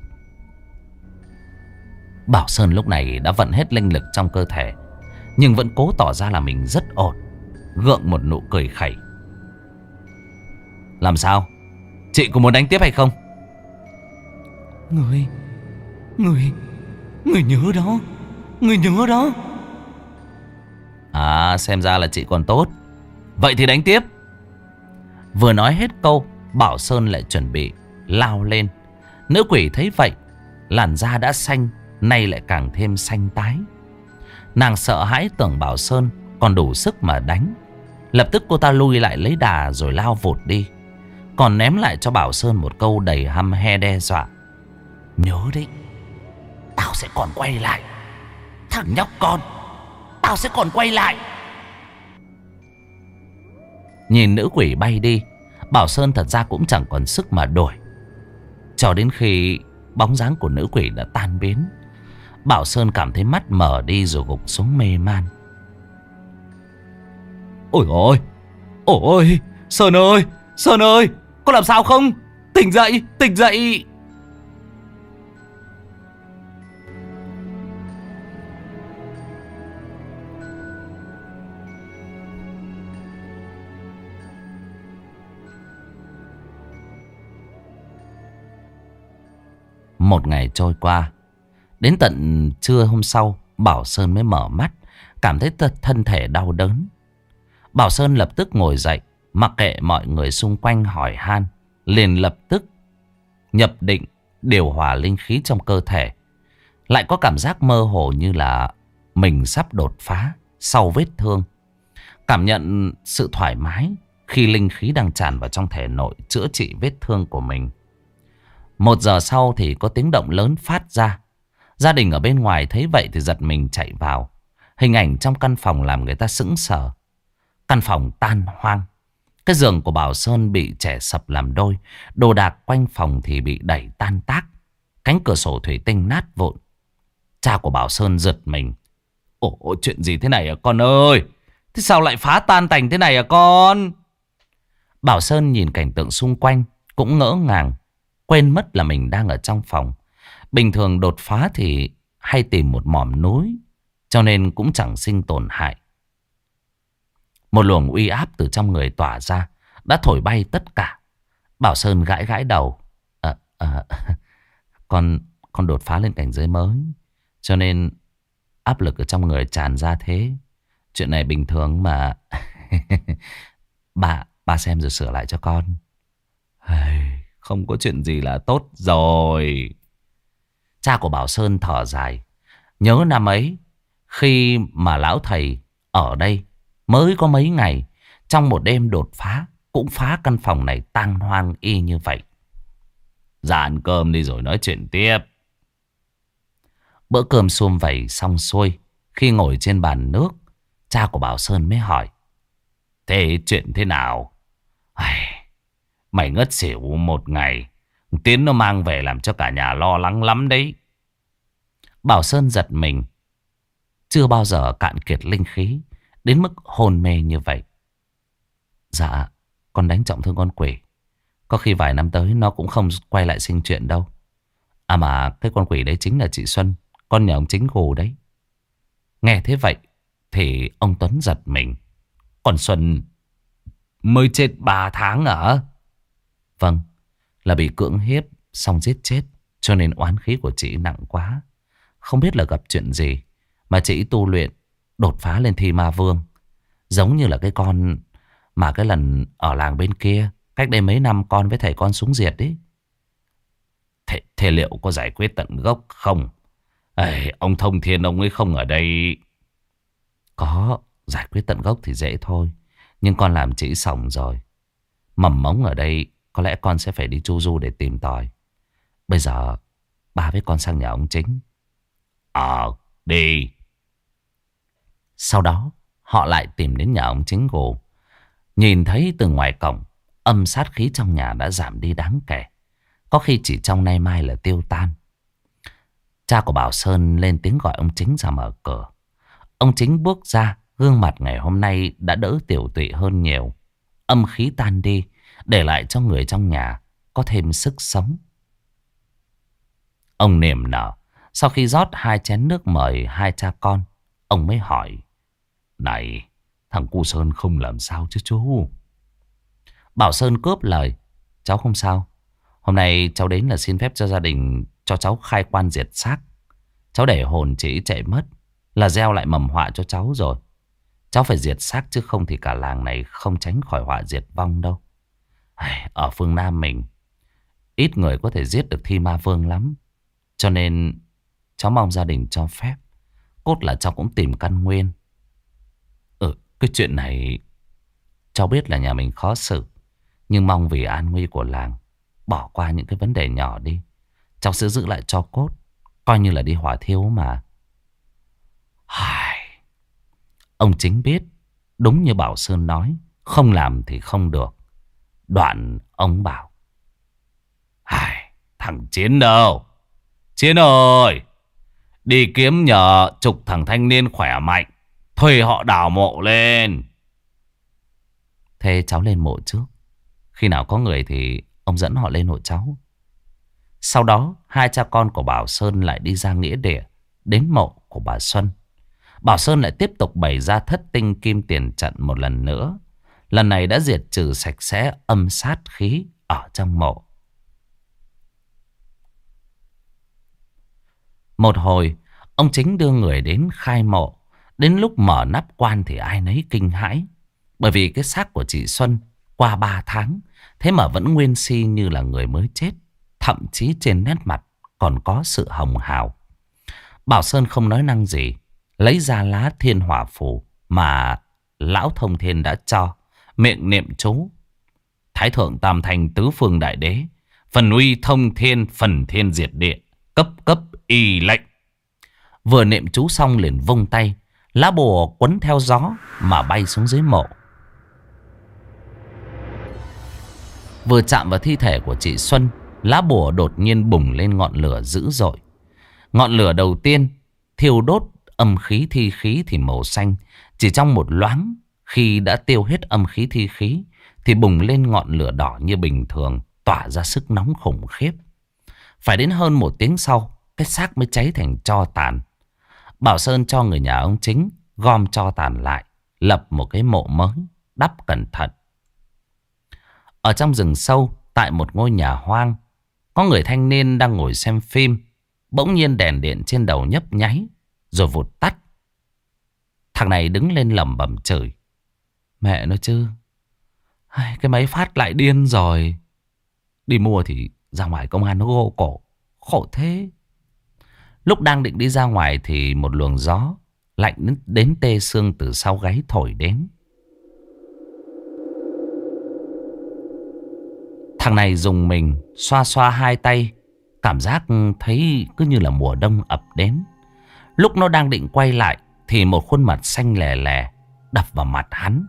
Bảo Sơn lúc này đã vận hết linh lực trong cơ thể, nhưng vẫn cố tỏ ra là mình rất ổn, gượng một nụ cười khẩy. Làm sao? Chị có muốn đánh tiếp hay không? Người, người, người nhớ đó, người nhớ đó. À, xem ra là chị còn tốt. Vậy thì đánh tiếp. Vừa nói hết câu, Bảo Sơn lại chuẩn bị lao lên. Nữ quỷ thấy vậy, làn da đã xanh, nay lại càng thêm xanh tái. Nàng sợ hãi tưởng Bảo Sơn còn đủ sức mà đánh. Lập tức cô ta lui lại lấy đà rồi lao vụt đi. Còn ném lại cho Bảo Sơn một câu đầy hăm he đe dọa. Nhớ đấy, tao sẽ còn quay lại. Thằng nhóc con, tao sẽ còn quay lại. Nhìn nữ quỷ bay đi, Bảo Sơn thật ra cũng chẳng còn sức mà đuổi. Cho đến khi bóng dáng của nữ quỷ đã tan biến, Bảo Sơn cảm thấy mắt mở đi rồi gục xuống mê man. Ôi ôi, ôi, Sơn ơi, Sơn ơi, có làm sao không? Tỉnh dậy, tỉnh dậy. Một ngày trôi qua, đến tận trưa hôm sau, Bảo Sơn mới mở mắt, cảm thấy thân thể đau đớn. Bảo Sơn lập tức ngồi dậy, mặc kệ mọi người xung quanh hỏi han, liền lập tức nhập định điều hòa linh khí trong cơ thể. Lại có cảm giác mơ hồ như là mình sắp đột phá sau vết thương. Cảm nhận sự thoải mái khi linh khí đang tràn vào trong thể nội chữa trị vết thương của mình. Một giờ sau thì có tiếng động lớn phát ra. Gia đình ở bên ngoài thấy vậy thì giật mình chạy vào. Hình ảnh trong căn phòng làm người ta sững sờ. Căn phòng tan hoang. Cái giường của Bảo Sơn bị chẻ sập làm đôi. Đồ đạc quanh phòng thì bị đẩy tan tác. Cánh cửa sổ thủy tinh nát vụn. Cha của Bảo Sơn giật mình. Ồ, chuyện gì thế này à con ơi? Thế sao lại phá tan tành thế này à con? Bảo Sơn nhìn cảnh tượng xung quanh cũng ngỡ ngàng. Quên mất là mình đang ở trong phòng. Bình thường đột phá thì hay tìm một mỏm núi, cho nên cũng chẳng sinh tổn hại. Một luồng uy áp từ trong người tỏa ra, đã thổi bay tất cả. Bảo Sơn gãi gãi đầu. À, à, con, con đột phá lên cảnh giới mới, cho nên áp lực ở trong người tràn ra thế. Chuyện này bình thường mà. Bà, bà xem rồi sửa lại cho con. Không có chuyện gì là tốt rồi. Cha của Bảo Sơn thở dài. Nhớ năm ấy, khi mà lão thầy ở đây mới có mấy ngày, trong một đêm đột phá, cũng phá căn phòng này tang hoang y như vậy. Ra ăn cơm đi rồi nói chuyện tiếp. Bữa cơm sum vầy xong xuôi, khi ngồi trên bàn nước, cha của Bảo Sơn mới hỏi. Thế chuyện thế nào? Ai... Mày ngất xỉu một ngày, Tiến nó mang về làm cho cả nhà lo lắng lắm đấy. Bảo Sơn giật mình. Chưa bao giờ cạn kiệt linh khí đến mức hôn mê như vậy. Dạ, con đánh trọng thương con quỷ. Có khi vài năm tới nó cũng không quay lại sinh chuyện đâu. À mà cái con quỷ đấy chính là chị Xuân, con nhà ông Chính Gù đấy. Nghe thế vậy thì ông Tuấn giật mình. Còn Xuân mới chết ba tháng à? Vâng, là bị cưỡng hiếp xong giết chết, cho nên oán khí của chị nặng quá. Không biết là gặp chuyện gì mà chị tu luyện đột phá lên thi ma vương. Giống như là cái con mà cái lần ở làng bên kia, cách đây mấy năm con với thầy con xuống diệt đấy. Thế, thế liệu có giải quyết tận gốc không? Ê, ông Thông Thiên ông ấy không ở đây. Có, giải quyết tận gốc thì dễ thôi. Nhưng con làm chỉ xong rồi. Mầm mống ở đây có lẽ con sẽ phải đi chu du để tìm tòi. Bây giờ ba với con sang nhà ông Chính. Ờ, đi. Sau đó họ lại tìm đến nhà ông Chính Gù. Nhìn thấy từ ngoài cổng, âm sát khí trong nhà đã giảm đi đáng kể. Có khi chỉ trong nay mai là tiêu tan. Cha của Bảo Sơn lên tiếng gọi ông Chính ra mở cửa. Ông Chính bước ra, gương mặt ngày hôm nay đã đỡ tiểu tụy hơn nhiều. Âm khí tan đi, để lại cho người trong nhà có thêm sức sống. Ông niềm nở. Sau khi rót hai chén nước mời hai cha con, ông mới hỏi. Này, thằng cu Sơn không làm sao chứ chú? Bảo Sơn cướp lời. Cháu không sao. Hôm nay cháu đến là xin phép cho gia đình cho cháu khai quan diệt xác. Cháu để hồn chỉ chạy mất là gieo lại mầm họa cho cháu rồi. Cháu phải diệt xác chứ không thì cả làng này không tránh khỏi họa diệt vong đâu. Ở phương Nam mình ít người có thể giết được Thi Ma Vương lắm. Cho nên cháu mong gia đình cho phép. Cốt là cháu cũng tìm căn nguyên. Ừ, cái chuyện này cháu biết là nhà mình khó xử, nhưng mong vì an nguy của làng, bỏ qua những cái vấn đề nhỏ đi. Cháu sẽ giữ lại cho cốt, coi như là đi hỏa thiêu mà. Ông Chính biết, đúng như Bảo Sơn nói, không làm thì không được. Đoạn ông bảo: thằng Chiến đâu? Chiến ơi, đi kiếm nhờ chục thằng thanh niên khỏe mạnh, thuê họ đào mộ lên. Thế cháu lên mộ trước. Khi nào có người thì ông dẫn họ lên hộ cháu. Sau đó hai cha con của Bảo Sơn lại đi ra nghĩa địa, đến mộ của bà Xuân. Bảo Sơn lại tiếp tục bày ra thất tinh kim tiền trận một lần nữa. Lần này đã diệt trừ sạch sẽ âm sát khí ở trong mộ. Một hồi, ông Chính đưa người đến khai mộ. Đến lúc mở nắp quan thì ai nấy kinh hãi. Bởi vì cái xác của chị Xuân qua ba tháng, thế mà vẫn nguyên si như là người mới chết. Thậm chí trên nét mặt còn có sự hồng hào. Bảo Sơn không nói năng gì, lấy ra lá thiên hỏa phù mà lão thông thiên đã cho, miệng niệm chú: Thái thượng tam thành tứ phương đại đế, phần uy thông thiên, phần thiên diệt địa, cấp cấp y lệnh. Vừa niệm chú xong liền vung tay, lá bùa quấn theo gió mà bay xuống dưới mộ. Vừa chạm vào thi thể của chị Xuân, lá bùa đột nhiên bùng lên ngọn lửa dữ dội. Ngọn lửa đầu tiên thiêu đốt âm khí thi khí thì màu xanh. Chỉ trong một loáng, khi đã tiêu hết âm khí thi khí thì bùng lên ngọn lửa đỏ như bình thường, tỏa ra sức nóng khủng khiếp. Phải đến hơn một tiếng sau, cái xác mới cháy thành tro tàn. Bảo Sơn cho người nhà ông Chính gom tro tàn lại, lập một cái mộ mới, đắp cẩn thận. Ở trong rừng sâu, tại một ngôi nhà hoang, có người thanh niên đang ngồi xem phim. Bỗng nhiên đèn điện trên đầu nhấp nháy, rồi vụt tắt. Thằng này đứng lên lẩm bẩm chửi: mẹ nó chứ, cái máy phát lại điên rồi. Đi mua thì ra ngoài công an nó gô cổ, khổ thế. Lúc đang định đi ra ngoài thì một luồng gió lạnh đến tê xương từ sau gáy thổi đến. Thằng này dùng mình, xoa xoa hai tay, cảm giác thấy cứ như là mùa đông ập đến. Lúc nó đang định quay lại thì một khuôn mặt xanh lè lè đập vào mặt hắn.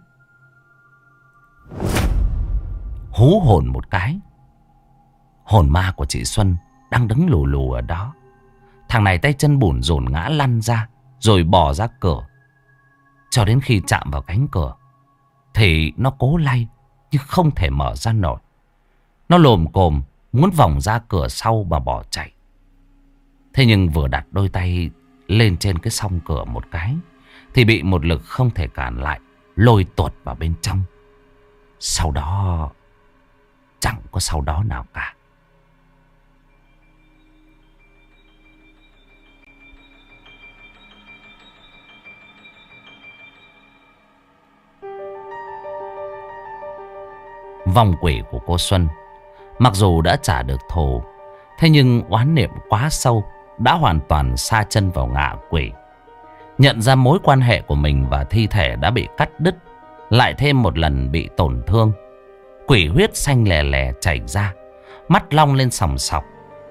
Hú hồn một cái, hồn ma của chị Xuân đang đứng lù lù ở đó. Thằng này tay chân bủn rủn ngã lăn ra, rồi bỏ ra cửa. Cho đến khi chạm vào cánh cửa thì nó cố lay nhưng không thể mở ra nổi. Nó lồm cồm muốn vòng ra cửa sau mà bỏ chạy. Thế nhưng vừa đặt đôi tay lên trên cái song cửa một cái thì bị một lực không thể cản lại, lôi tuột vào bên trong. Sau đó chẳng có sau đó nào cả. Vong quỷ của cô Xuân mặc dù đã trả được thù, thế nhưng oán niệm quá sâu đã hoàn toàn sa chân vào ngạ quỷ. Nhận ra mối quan hệ của mình và thi thể đã bị cắt đứt, lại thêm một lần bị tổn thương, quỷ huyết xanh lè lè chảy ra, mắt long lên sòng sọc.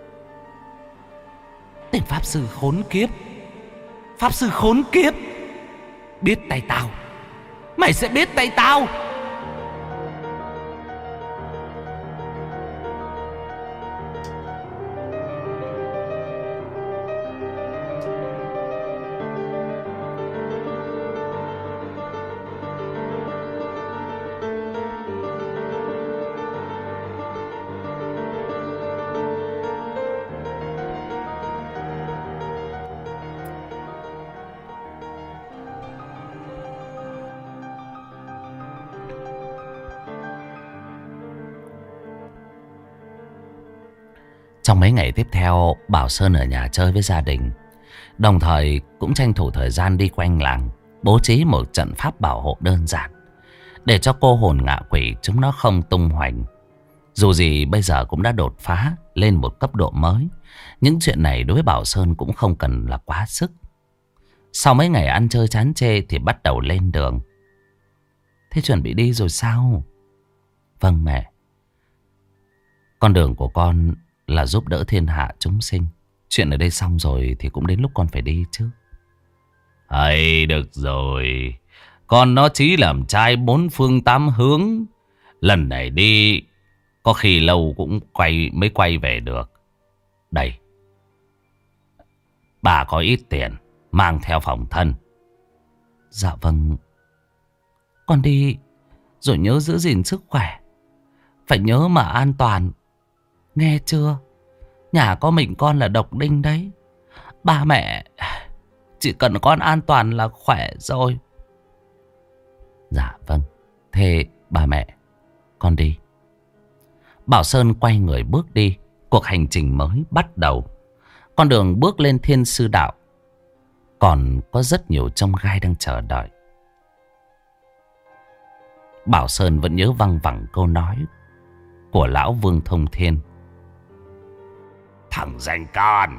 Tên pháp sư khốn kiếp, pháp sư khốn kiếp, biết tay tao, mày sẽ biết tay tao. Trong mấy ngày tiếp theo, Bảo Sơn ở nhà chơi với gia đình, đồng thời cũng tranh thủ thời gian đi quanh làng bố trí một trận pháp bảo hộ đơn giản để cho cô hồn ngạ quỷ chúng nó không tung hoành. Dù gì bây giờ cũng đã đột phá lên một cấp độ mới, những chuyện này đối với Bảo Sơn cũng không cần là quá sức. Sau mấy ngày ăn chơi chán chê thì bắt đầu lên đường. Thế chuẩn bị đi rồi sao? Vâng mẹ. Con đường của con là giúp đỡ thiên hạ chúng sinh. Chuyện ở đây xong rồi thì cũng đến lúc con phải đi chứ. Hay được rồi. Con nó chí làm trai bốn phương tám hướng. Lần này đi có khi lâu cũng quay mới quay về được. Đây, bà có ít tiền, mang theo phòng thân. Dạ vâng. Con đi rồi nhớ giữ gìn sức khỏe. Phải nhớ mà an toàn. Nghe chưa? Nhà có mình con là độc đinh đấy. Ba mẹ chỉ cần con an toàn là khỏe rồi. Dạ vâng. Thế ba mẹ, con đi. Bảo Sơn quay người bước đi. Cuộc hành trình mới bắt đầu. Con đường bước lên thiên sư đạo còn có rất nhiều chông gai đang chờ đợi. Bảo Sơn vẫn nhớ văng vẳng câu nói của lão Vương Thông Thiên. Thằng danh con,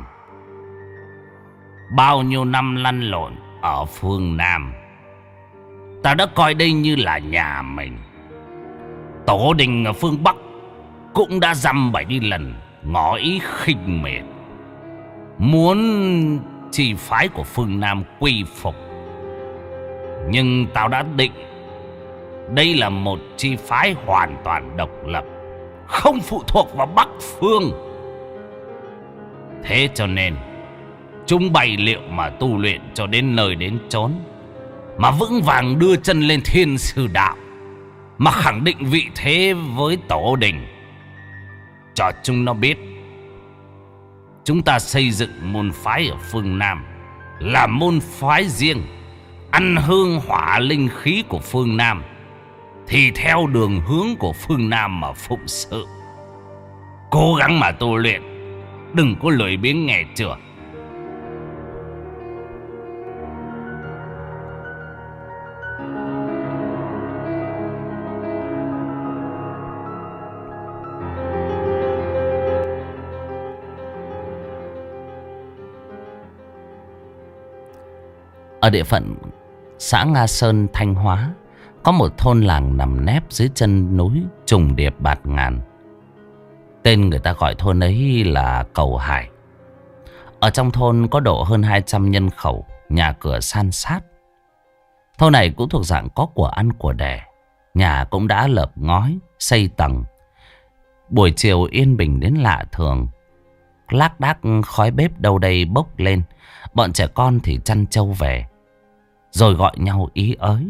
bao nhiêu năm lăn lộn ở phương Nam, ta đã coi đây như là nhà mình. Tổ đình ở phương Bắc cũng đã dăm bảy đi lần ngỏ ý khinh miệt, muốn chi phái của phương Nam quy phục. Nhưng tao đã định đây là một chi phái hoàn toàn độc lập, không phụ thuộc vào Bắc phương. Thế cho nên chúng bày liệu mà tu luyện cho đến nơi đến chốn, mà vững vàng đưa chân lên thiên sư đạo, mà khẳng định vị thế với tổ đình, cho chúng nó biết chúng ta xây dựng môn phái ở phương Nam là môn phái riêng, ăn hương hỏa linh khí của phương Nam, thì theo đường hướng của phương Nam mà phụng sự. Cố gắng mà tu luyện, đừng có lười biếng nghe chưa. Ở địa phận xã Nga Sơn, Thanh Hóa, có một thôn làng nằm nép dưới chân núi trùng điệp bạt ngàn. Tên người ta gọi thôn ấy là Cầu Hải. Ở trong thôn có độ hơn hai trăm nhân khẩu, nhà cửa san sát. Thôn này cũng thuộc dạng có của ăn của đẻ. Nhà cũng đã lợp ngói, xây tầng. Buổi chiều yên bình đến lạ thường. Lác đác khói bếp đâu đây bốc lên. Bọn trẻ con thì chăn trâu về, rồi gọi nhau ý ới.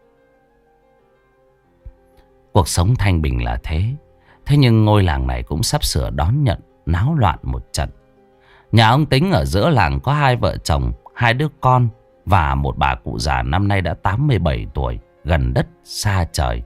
Cuộc sống thanh bình là thế. Thế nhưng ngôi làng này cũng sắp sửa đón nhận náo loạn một trận. Nhà ông Tính ở giữa làng có hai vợ chồng, hai đứa con và một bà cụ già năm nay đã tám mươi bảy tuổi, gần đất xa trời.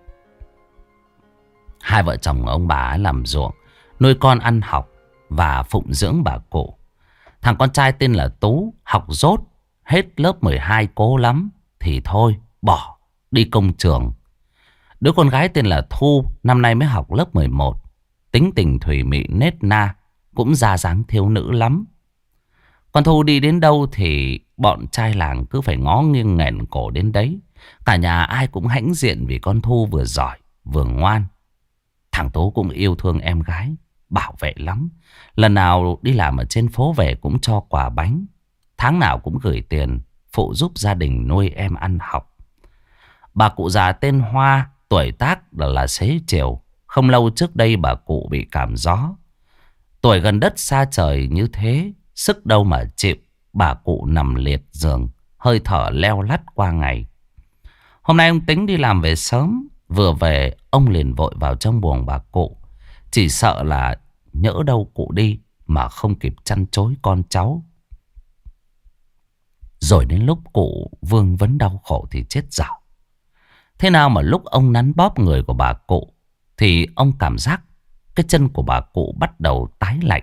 Hai vợ chồng ông bà làm ruộng, nuôi con ăn học và phụng dưỡng bà cụ. Thằng con trai tên là Tú học dốt, hết lớp mười hai cố lắm thì thôi bỏ đi công trường. Đứa con gái tên là Thu năm nay mới học lớp mười một, tính tình thủy mị nết na, cũng ra dáng thiếu nữ lắm. Con Thu đi đến đâu thì bọn trai làng cứ phải ngó nghiêng nghển cổ đến đấy. Cả nhà ai cũng hãnh diện vì con Thu vừa giỏi vừa ngoan. Thằng Tú cũng yêu thương em gái, bảo vệ lắm. Lần nào đi làm ở trên phố về cũng cho quà bánh. Tháng nào cũng gửi tiền phụ giúp gia đình nuôi em ăn học. Bà cụ già tên Hoa, tuổi tác là xế chiều. Không lâu trước đây bà cụ bị cảm gió. Tuổi gần đất xa trời như thế, sức đâu mà chịu. Bà cụ nằm liệt giường, hơi thở leo lắt qua ngày. Hôm nay ông Tính đi làm về sớm. Vừa về ông liền vội vào trong buồng bà cụ. Chỉ sợ là nhỡ đâu cụ đi mà không kịp chăn chối con cháu. Rồi đến lúc cụ vương vấn đau khổ thì chết dở. Thế nào mà lúc ông nắn bóp người của bà cụ thì ông cảm giác cái chân của bà cụ bắt đầu tái lạnh.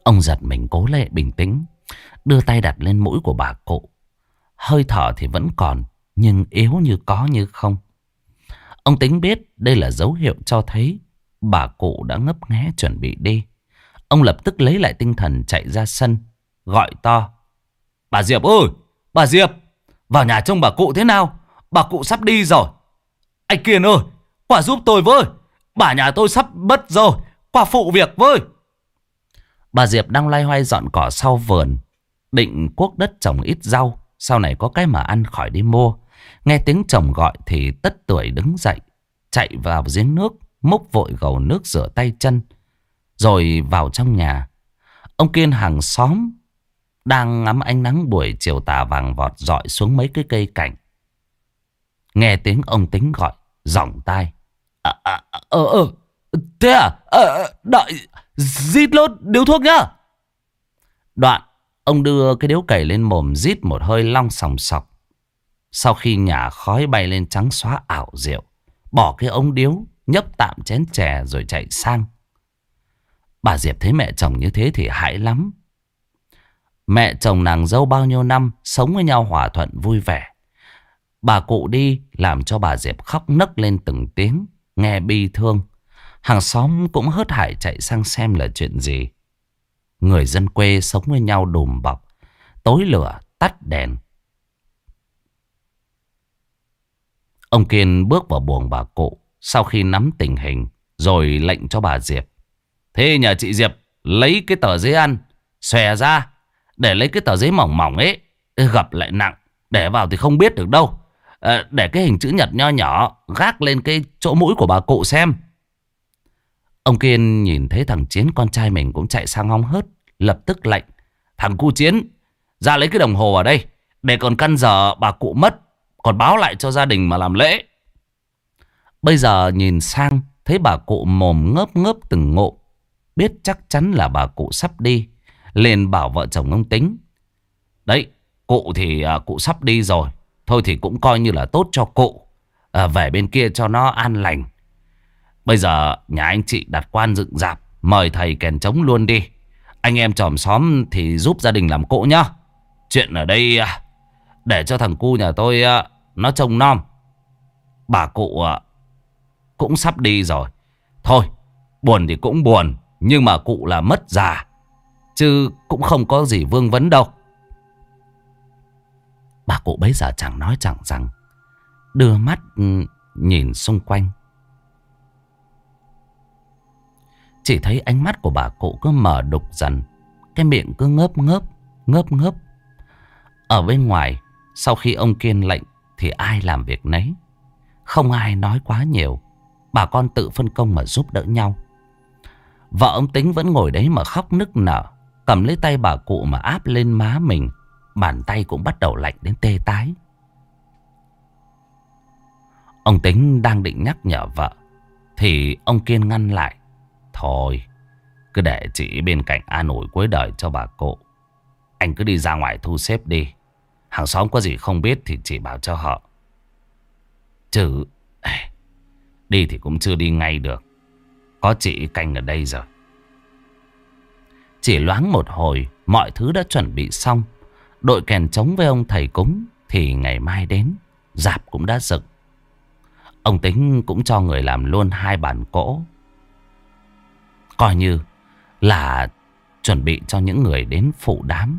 Ông giật mình cố lệ bình tĩnh, đưa tay đặt lên mũi của bà cụ. Hơi thở thì vẫn còn, nhưng yếu như có như không. Ông Tính biết đây là dấu hiệu cho thấy bà cụ đã ngấp nghé chuẩn bị đi. Ông lập tức lấy lại tinh thần chạy ra sân, gọi to: "Bà Diệp ơi! Bà Diệp! Vào nhà trông bà cụ thế nào? Bà cụ sắp đi rồi. Anh Kiên ơi! Qua giúp tôi với! Bà nhà tôi sắp mất rồi! Qua phụ việc với!" Bà Diệp đang loay hoay dọn cỏ sau vườn, định cuốc đất trồng ít rau, sau này có cái mà ăn khỏi đi mua. Nghe tiếng chồng gọi thì tất tưởi đứng dậy, chạy vào giếng nước, múc vội gầu nước rửa tay chân, rồi vào trong nhà. Ông Kiên hàng xóm đang ngắm ánh nắng buổi chiều tà vàng vọt rọi xuống mấy cái cây cảnh. Nghe tiếng ông Tính gọi, giỏng tai: "Ờ, ờ, ờ, ờ, thế à? Ờ, đợi, rít lốt điếu thuốc nhá." Đoạn, ông đưa cái điếu cày lên mồm rít một hơi long sòng sọc. Sau khi nhả khói bay lên trắng xóa ảo diệu, bỏ cái ống điếu, nhấp tạm chén chè rồi chạy sang. Bà Diệp thấy mẹ chồng như thế thì hãi lắm. Mẹ chồng nàng dâu bao nhiêu năm sống với nhau hòa thuận vui vẻ. Bà cụ đi làm cho bà Diệp khóc nấc lên từng tiếng, nghe bi thương. Hàng xóm cũng hớt hải chạy sang xem là chuyện gì. Người dân quê sống với nhau đùm bọc, tối lửa tắt đèn. Ông Kiên bước vào buồng bà cụ sau khi nắm tình hình, rồi lệnh cho bà Diệp: "Thế nhờ chị Diệp lấy cái tờ giấy ăn, xòe ra, để lấy cái tờ giấy mỏng mỏng ấy, gập lại nặng, để vào thì không biết được đâu. À, để cái hình chữ nhật nho nhỏ gác lên cái chỗ mũi của bà cụ xem." Ông Kiên nhìn thấy thằng Chiến con trai mình cũng chạy sang hóng hớt, lập tức lệnh: "Thằng cu Chiến, ra lấy cái đồng hồ ở đây, để còn căn giờ bà cụ mất, còn báo lại cho gia đình mà làm lễ." Bây giờ nhìn sang thấy bà cụ mồm ngớp ngớp từng ngụm, biết chắc chắn là bà cụ sắp đi, liền bảo vợ chồng ông Tính: "Đấy, cụ thì à, cụ sắp đi rồi, thôi thì cũng coi như là tốt cho cụ, à, về bên kia cho nó an lành. Bây giờ nhà anh chị đặt quan dựng rạp, mời thầy kèn trống luôn đi. Anh em chòm xóm thì giúp gia đình làm cỗ nhá. Chuyện ở đây à, để cho thằng cu nhà tôi à, nó trông nom. Bà cụ à, cũng sắp đi rồi. Thôi, buồn thì cũng buồn, nhưng mà cụ là mất già, chứ cũng không có gì vương vấn đâu." Bà cụ bấy giờ chẳng nói chẳng rằng, đưa mắt nhìn xung quanh. Chỉ thấy ánh mắt của bà cụ cứ mở đục dần, cái miệng cứ ngớp ngớp, ngớp ngớp. Ở bên ngoài, sau khi ông Kiên lệnh thì ai làm việc nấy, không ai nói quá nhiều. Bà con tự phân công mà giúp đỡ nhau. Vợ ông Tính vẫn ngồi đấy mà khóc nức nở, cầm lấy tay bà cụ mà áp lên má mình. Bàn tay cũng bắt đầu lạnh đến tê tái. Ông Tính đang định nhắc nhở vợ thì ông Kiên ngăn lại: "Thôi, cứ để chị bên cạnh an ủi cuối đời cho bà cụ. Anh cứ đi ra ngoài thu xếp đi. Hàng xóm có gì không biết thì chị bảo cho họ. Chứ đi thì cũng chưa đi ngay được, có chị canh ở đây rồi." Chỉ loáng một hồi, mọi thứ đã chuẩn bị xong. Đội kèn trống với ông thầy cúng thì ngày mai đến, rạp cũng đã dựng. Ông Tính cũng cho người làm luôn hai bàn cỗ, coi như là chuẩn bị cho những người đến phụ đám.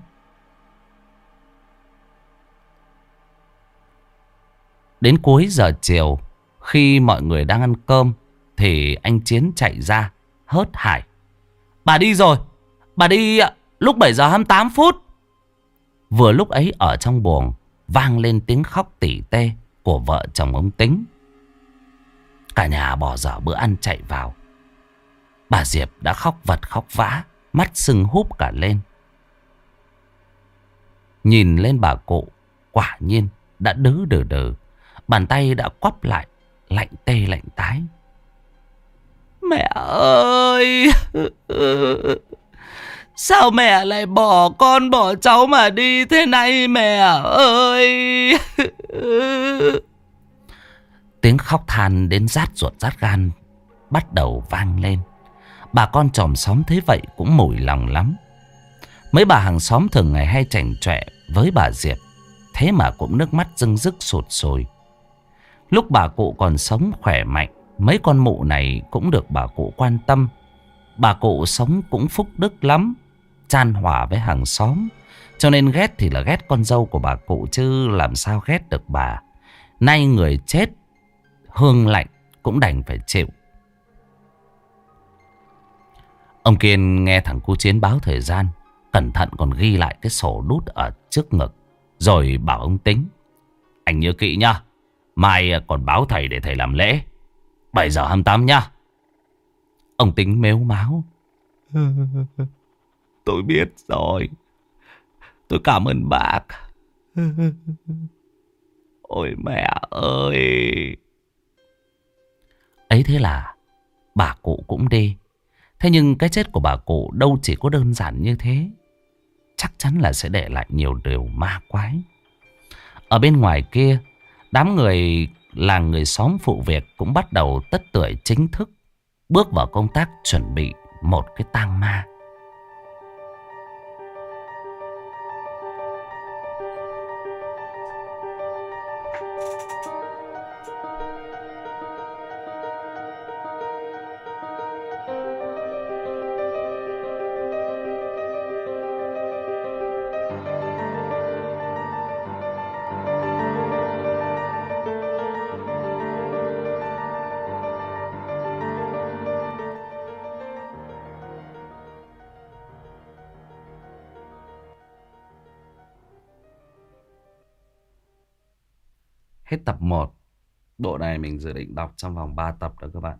Đến cuối giờ chiều, khi mọi người đang ăn cơm thì anh Chiến chạy ra hớt hải: "Bà đi rồi, bà đi lúc bảy giờ hai mươi tám phút. Vừa lúc ấy ở trong buồng vang lên tiếng khóc tỉ tê của vợ chồng ông Tính. Cả nhà bỏ dở bữa ăn chạy vào. Bà Diệp đã khóc vật khóc vã, mắt sưng húp cả lên. Nhìn lên bà cụ, quả nhiên đã đứ đừ đừ, bàn tay đã quắp lại, lạnh tê lạnh tái. "Mẹ ơi! Sao mẹ lại bỏ con bỏ cháu mà đi thế này mẹ ơi!" Tiếng khóc than đến rát ruột rát gan bắt đầu vang lên. Bà con chòm xóm thấy vậy cũng mủi lòng lắm. Mấy bà hàng xóm thường ngày hay chảnh chọe với bà Diệp, thế mà cũng nước mắt rưng rức sụt sùi. Lúc bà cụ còn sống khỏe mạnh, mấy con mụ này cũng được bà cụ quan tâm. Bà cụ sống cũng phúc đức lắm, chan hòa với hàng xóm. Cho nên ghét thì là ghét con dâu của bà cụ, chứ làm sao ghét được bà. Nay người chết, hương lạnh cũng đành phải chịu. Ông Kiên nghe thằng cu Chiến báo thời gian, cẩn thận còn ghi lại cái sổ đút ở trước ngực, rồi bảo ông Tính: anh nhớ kỹ nhá, mai còn báo thầy để thầy làm lễ, bảy giờ hai mươi tám nhá. Ông Tính mếu máo: tôi biết rồi, tôi cảm ơn bác. Ôi mẹ ơi. Ấy thế là bà cụ cũng đi. Thế nhưng cái chết của bà cụ đâu chỉ có đơn giản như thế. Chắc chắn là sẽ để lại nhiều điều ma quái. Ở bên ngoài kia, đám người làng người xóm phụ việc cũng bắt đầu tất tưởi chính thức bước vào công tác chuẩn bị một cái tang ma. Hết tập một. Bộ này mình dự định đọc trong vòng ba tập đó các bạn.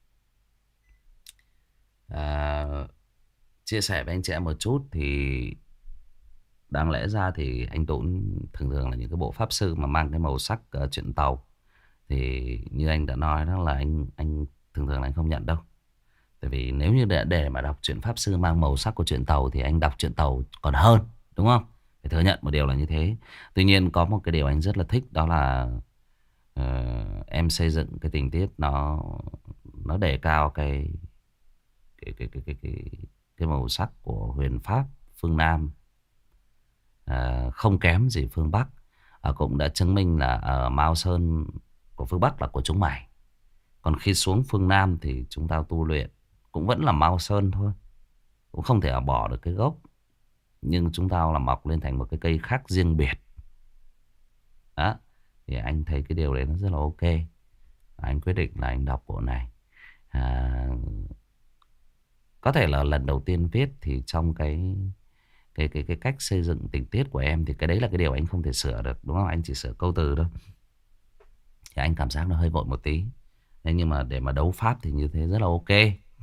À, chia sẻ với anh chị em một chút thì đáng lẽ ra thì anh Tún thường thường là những cái bộ pháp sư mà mang cái màu sắc uh, truyện tàu. Thì như anh đã nói đó là anh anh thường thường là anh không nhận đâu. Tại vì nếu như để, để mà đọc truyện pháp sư mang màu sắc của truyện tàu thì anh đọc truyện tàu còn hơn, đúng không? Phải thừa nhận một điều là như thế. Tuy nhiên có một cái điều anh rất là thích, đó là uh, em xây dựng cái tình tiết nó nó đề cao cái cái cái cái cái cái, cái màu sắc của huyền pháp phương Nam, uh, không kém gì phương Bắc. Uh, cũng đã chứng minh là ở uh, Mao Sơn của phương Bắc là của chúng mày. Còn khi xuống phương Nam thì chúng ta tu luyện cũng vẫn là Mao Sơn thôi, cũng không thể bỏ được cái gốc, nhưng chúng ta là mọc lên thành một cái cây khác riêng biệt. Đó. Thì anh thấy cái điều đấy nó rất là ok. Anh quyết định là anh đọc bộ này. À, có thể là lần đầu tiên viết thì trong cái cái cái cái cách xây dựng tình tiết của em thì cái đấy là cái điều anh không thể sửa được, đúng không? Anh chỉ sửa câu từ thôi. Thì anh cảm giác nó hơi vội một tí. Thế nhưng mà để mà đấu pháp thì như thế rất là ok.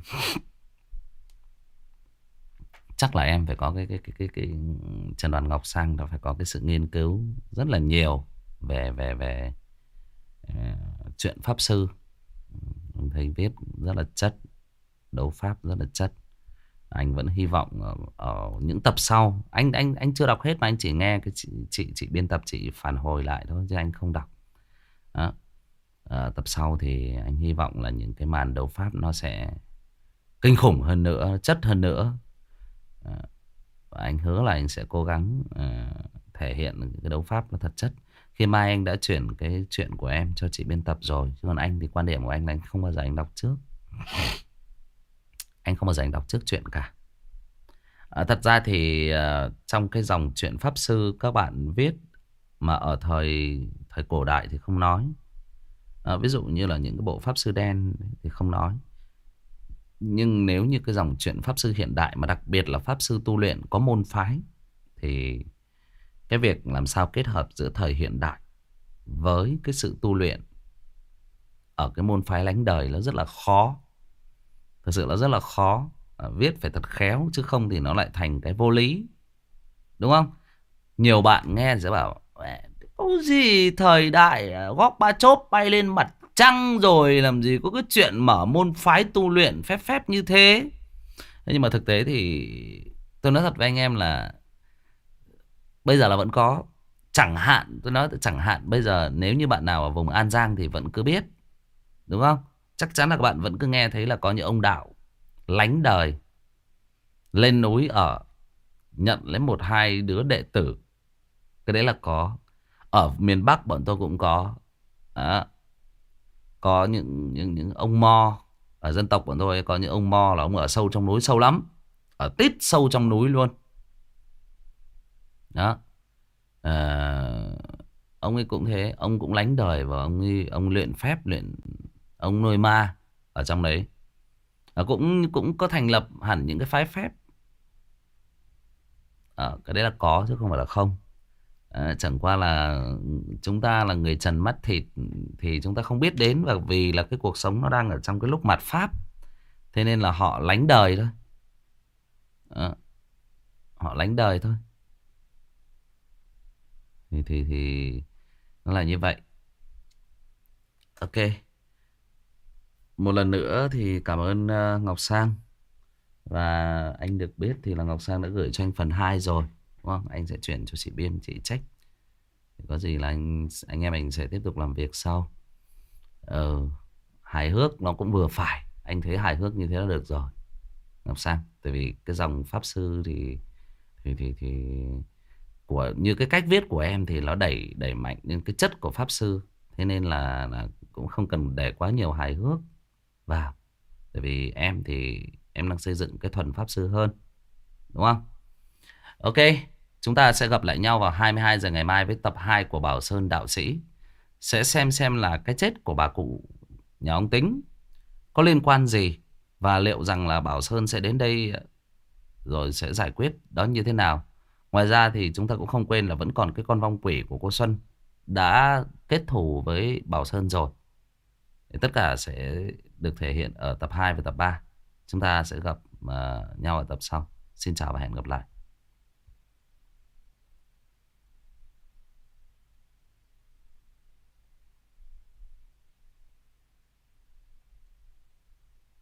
Chắc là em phải có cái cái cái cái, cái Trần Đoàn Ngọc Sang nó phải có cái sự nghiên cứu rất là nhiều về về về uh, chuyện pháp sư. Mình thấy viết rất là chất, đấu pháp rất là chất. Anh vẫn hy vọng ở, ở những tập sau, anh anh anh chưa đọc hết mà anh chỉ nghe cái chị chị, chị biên tập chị phản hồi lại thôi chứ anh không đọc. Đó. À, tập sau thì anh hy vọng là những cái màn đấu pháp nó sẽ kinh khủng hơn nữa, chất hơn nữa. À, và anh hứa là anh sẽ cố gắng uh, thể hiện cái đấu pháp nó thật chất. Khi mai anh đã chuyển cái chuyện của em cho chị biên tập rồi, chứ còn anh thì quan điểm của anh là anh không bao giờ anh đọc trước. Anh không bao giờ anh đọc trước chuyện cả. À, thật ra thì uh, trong cái dòng truyện pháp sư các bạn viết mà ở thời thời cổ đại thì không nói. À, ví dụ như là những cái bộ pháp sư đen thì không nói. Nhưng nếu như cái dòng truyện pháp sư hiện đại mà đặc biệt là pháp sư tu luyện có môn phái thì cái việc làm sao kết hợp giữa thời hiện đại với cái sự tu luyện ở cái môn phái lánh đời nó rất là khó. Thực sự là rất là khó. À, viết phải thật khéo chứ không thì nó lại thành cái vô lý, đúng không? Nhiều bạn nghe sẽ bảo có gì thời đại góp ba chốp bay lên mặt trăng rồi, làm gì có cái chuyện mở môn phái tu luyện phép phép như thế. Nhưng mà thực tế thì tôi nói thật với anh em là bây giờ là vẫn có. Chẳng hạn, tôi nói chẳng hạn bây giờ nếu như bạn nào ở vùng An Giang thì vẫn cứ biết, đúng không? Chắc chắn là các bạn vẫn cứ nghe thấy là có những ông đạo lánh đời lên núi ở nhận lấy một hai đứa đệ tử. Cái đấy là có. Ở miền Bắc bọn tôi cũng có. Đó. Có những, những, những ông Mo. Ở dân tộc bọn tôi có những ông Mo là ông ở sâu trong núi, sâu lắm. Ở tít sâu trong núi luôn. Đó. À, ông ấy cũng thế. Ông cũng lánh đời và ông ấy, ông luyện phép, luyện, ông nuôi ma ở trong đấy. À, cũng cũng có thành lập hẳn những cái phái phép. À, cái đấy là có chứ không phải là không. À, chẳng qua là chúng ta là người trần mắt thịt thì chúng ta không biết đến, và vì là cái cuộc sống nó đang ở trong cái lúc mạt Pháp, thế nên là họ lánh đời thôi. À, họ lánh đời thôi. Thì thì thì nó là như vậy. Ok. Một lần nữa thì cảm ơn uh, Ngọc Sang. Và anh được biết thì là Ngọc Sang đã gửi cho anh phần hai rồi, đúng không? Anh sẽ chuyển cho chị Biên, chị check. Có gì là anh anh em mình sẽ tiếp tục làm việc sau. Ờ, hài hước nó cũng vừa phải. Anh thấy hài hước như thế là được rồi, Ngọc Sang. Tại vì cái dòng pháp sư thì thì thì thì của như cái cách viết của em thì nó đẩy đẩy mạnh những cái chất của pháp sư. Thế nên là, là cũng không cần để quá nhiều hài hước vào. Tại vì em thì em đang xây dựng cái thuần pháp sư hơn, đúng không? Ok, chúng ta sẽ gặp lại nhau vào hai mươi hai giờ ngày mai với tập hai của Bảo Sơn Đạo Sĩ. Sẽ xem xem là cái chết của bà cụ nhà ông Tính có liên quan gì, và liệu rằng là Bảo Sơn sẽ đến đây rồi sẽ giải quyết đó như thế nào. Ngoài ra thì chúng ta cũng không quên là vẫn còn cái con vong quỷ của cô Xuân đã kết thù với Bảo Sơn rồi. Tất cả sẽ được thể hiện ở tập hai và tập ba. Chúng ta sẽ gặp uh, nhau ở tập sau. Xin chào và hẹn gặp lại.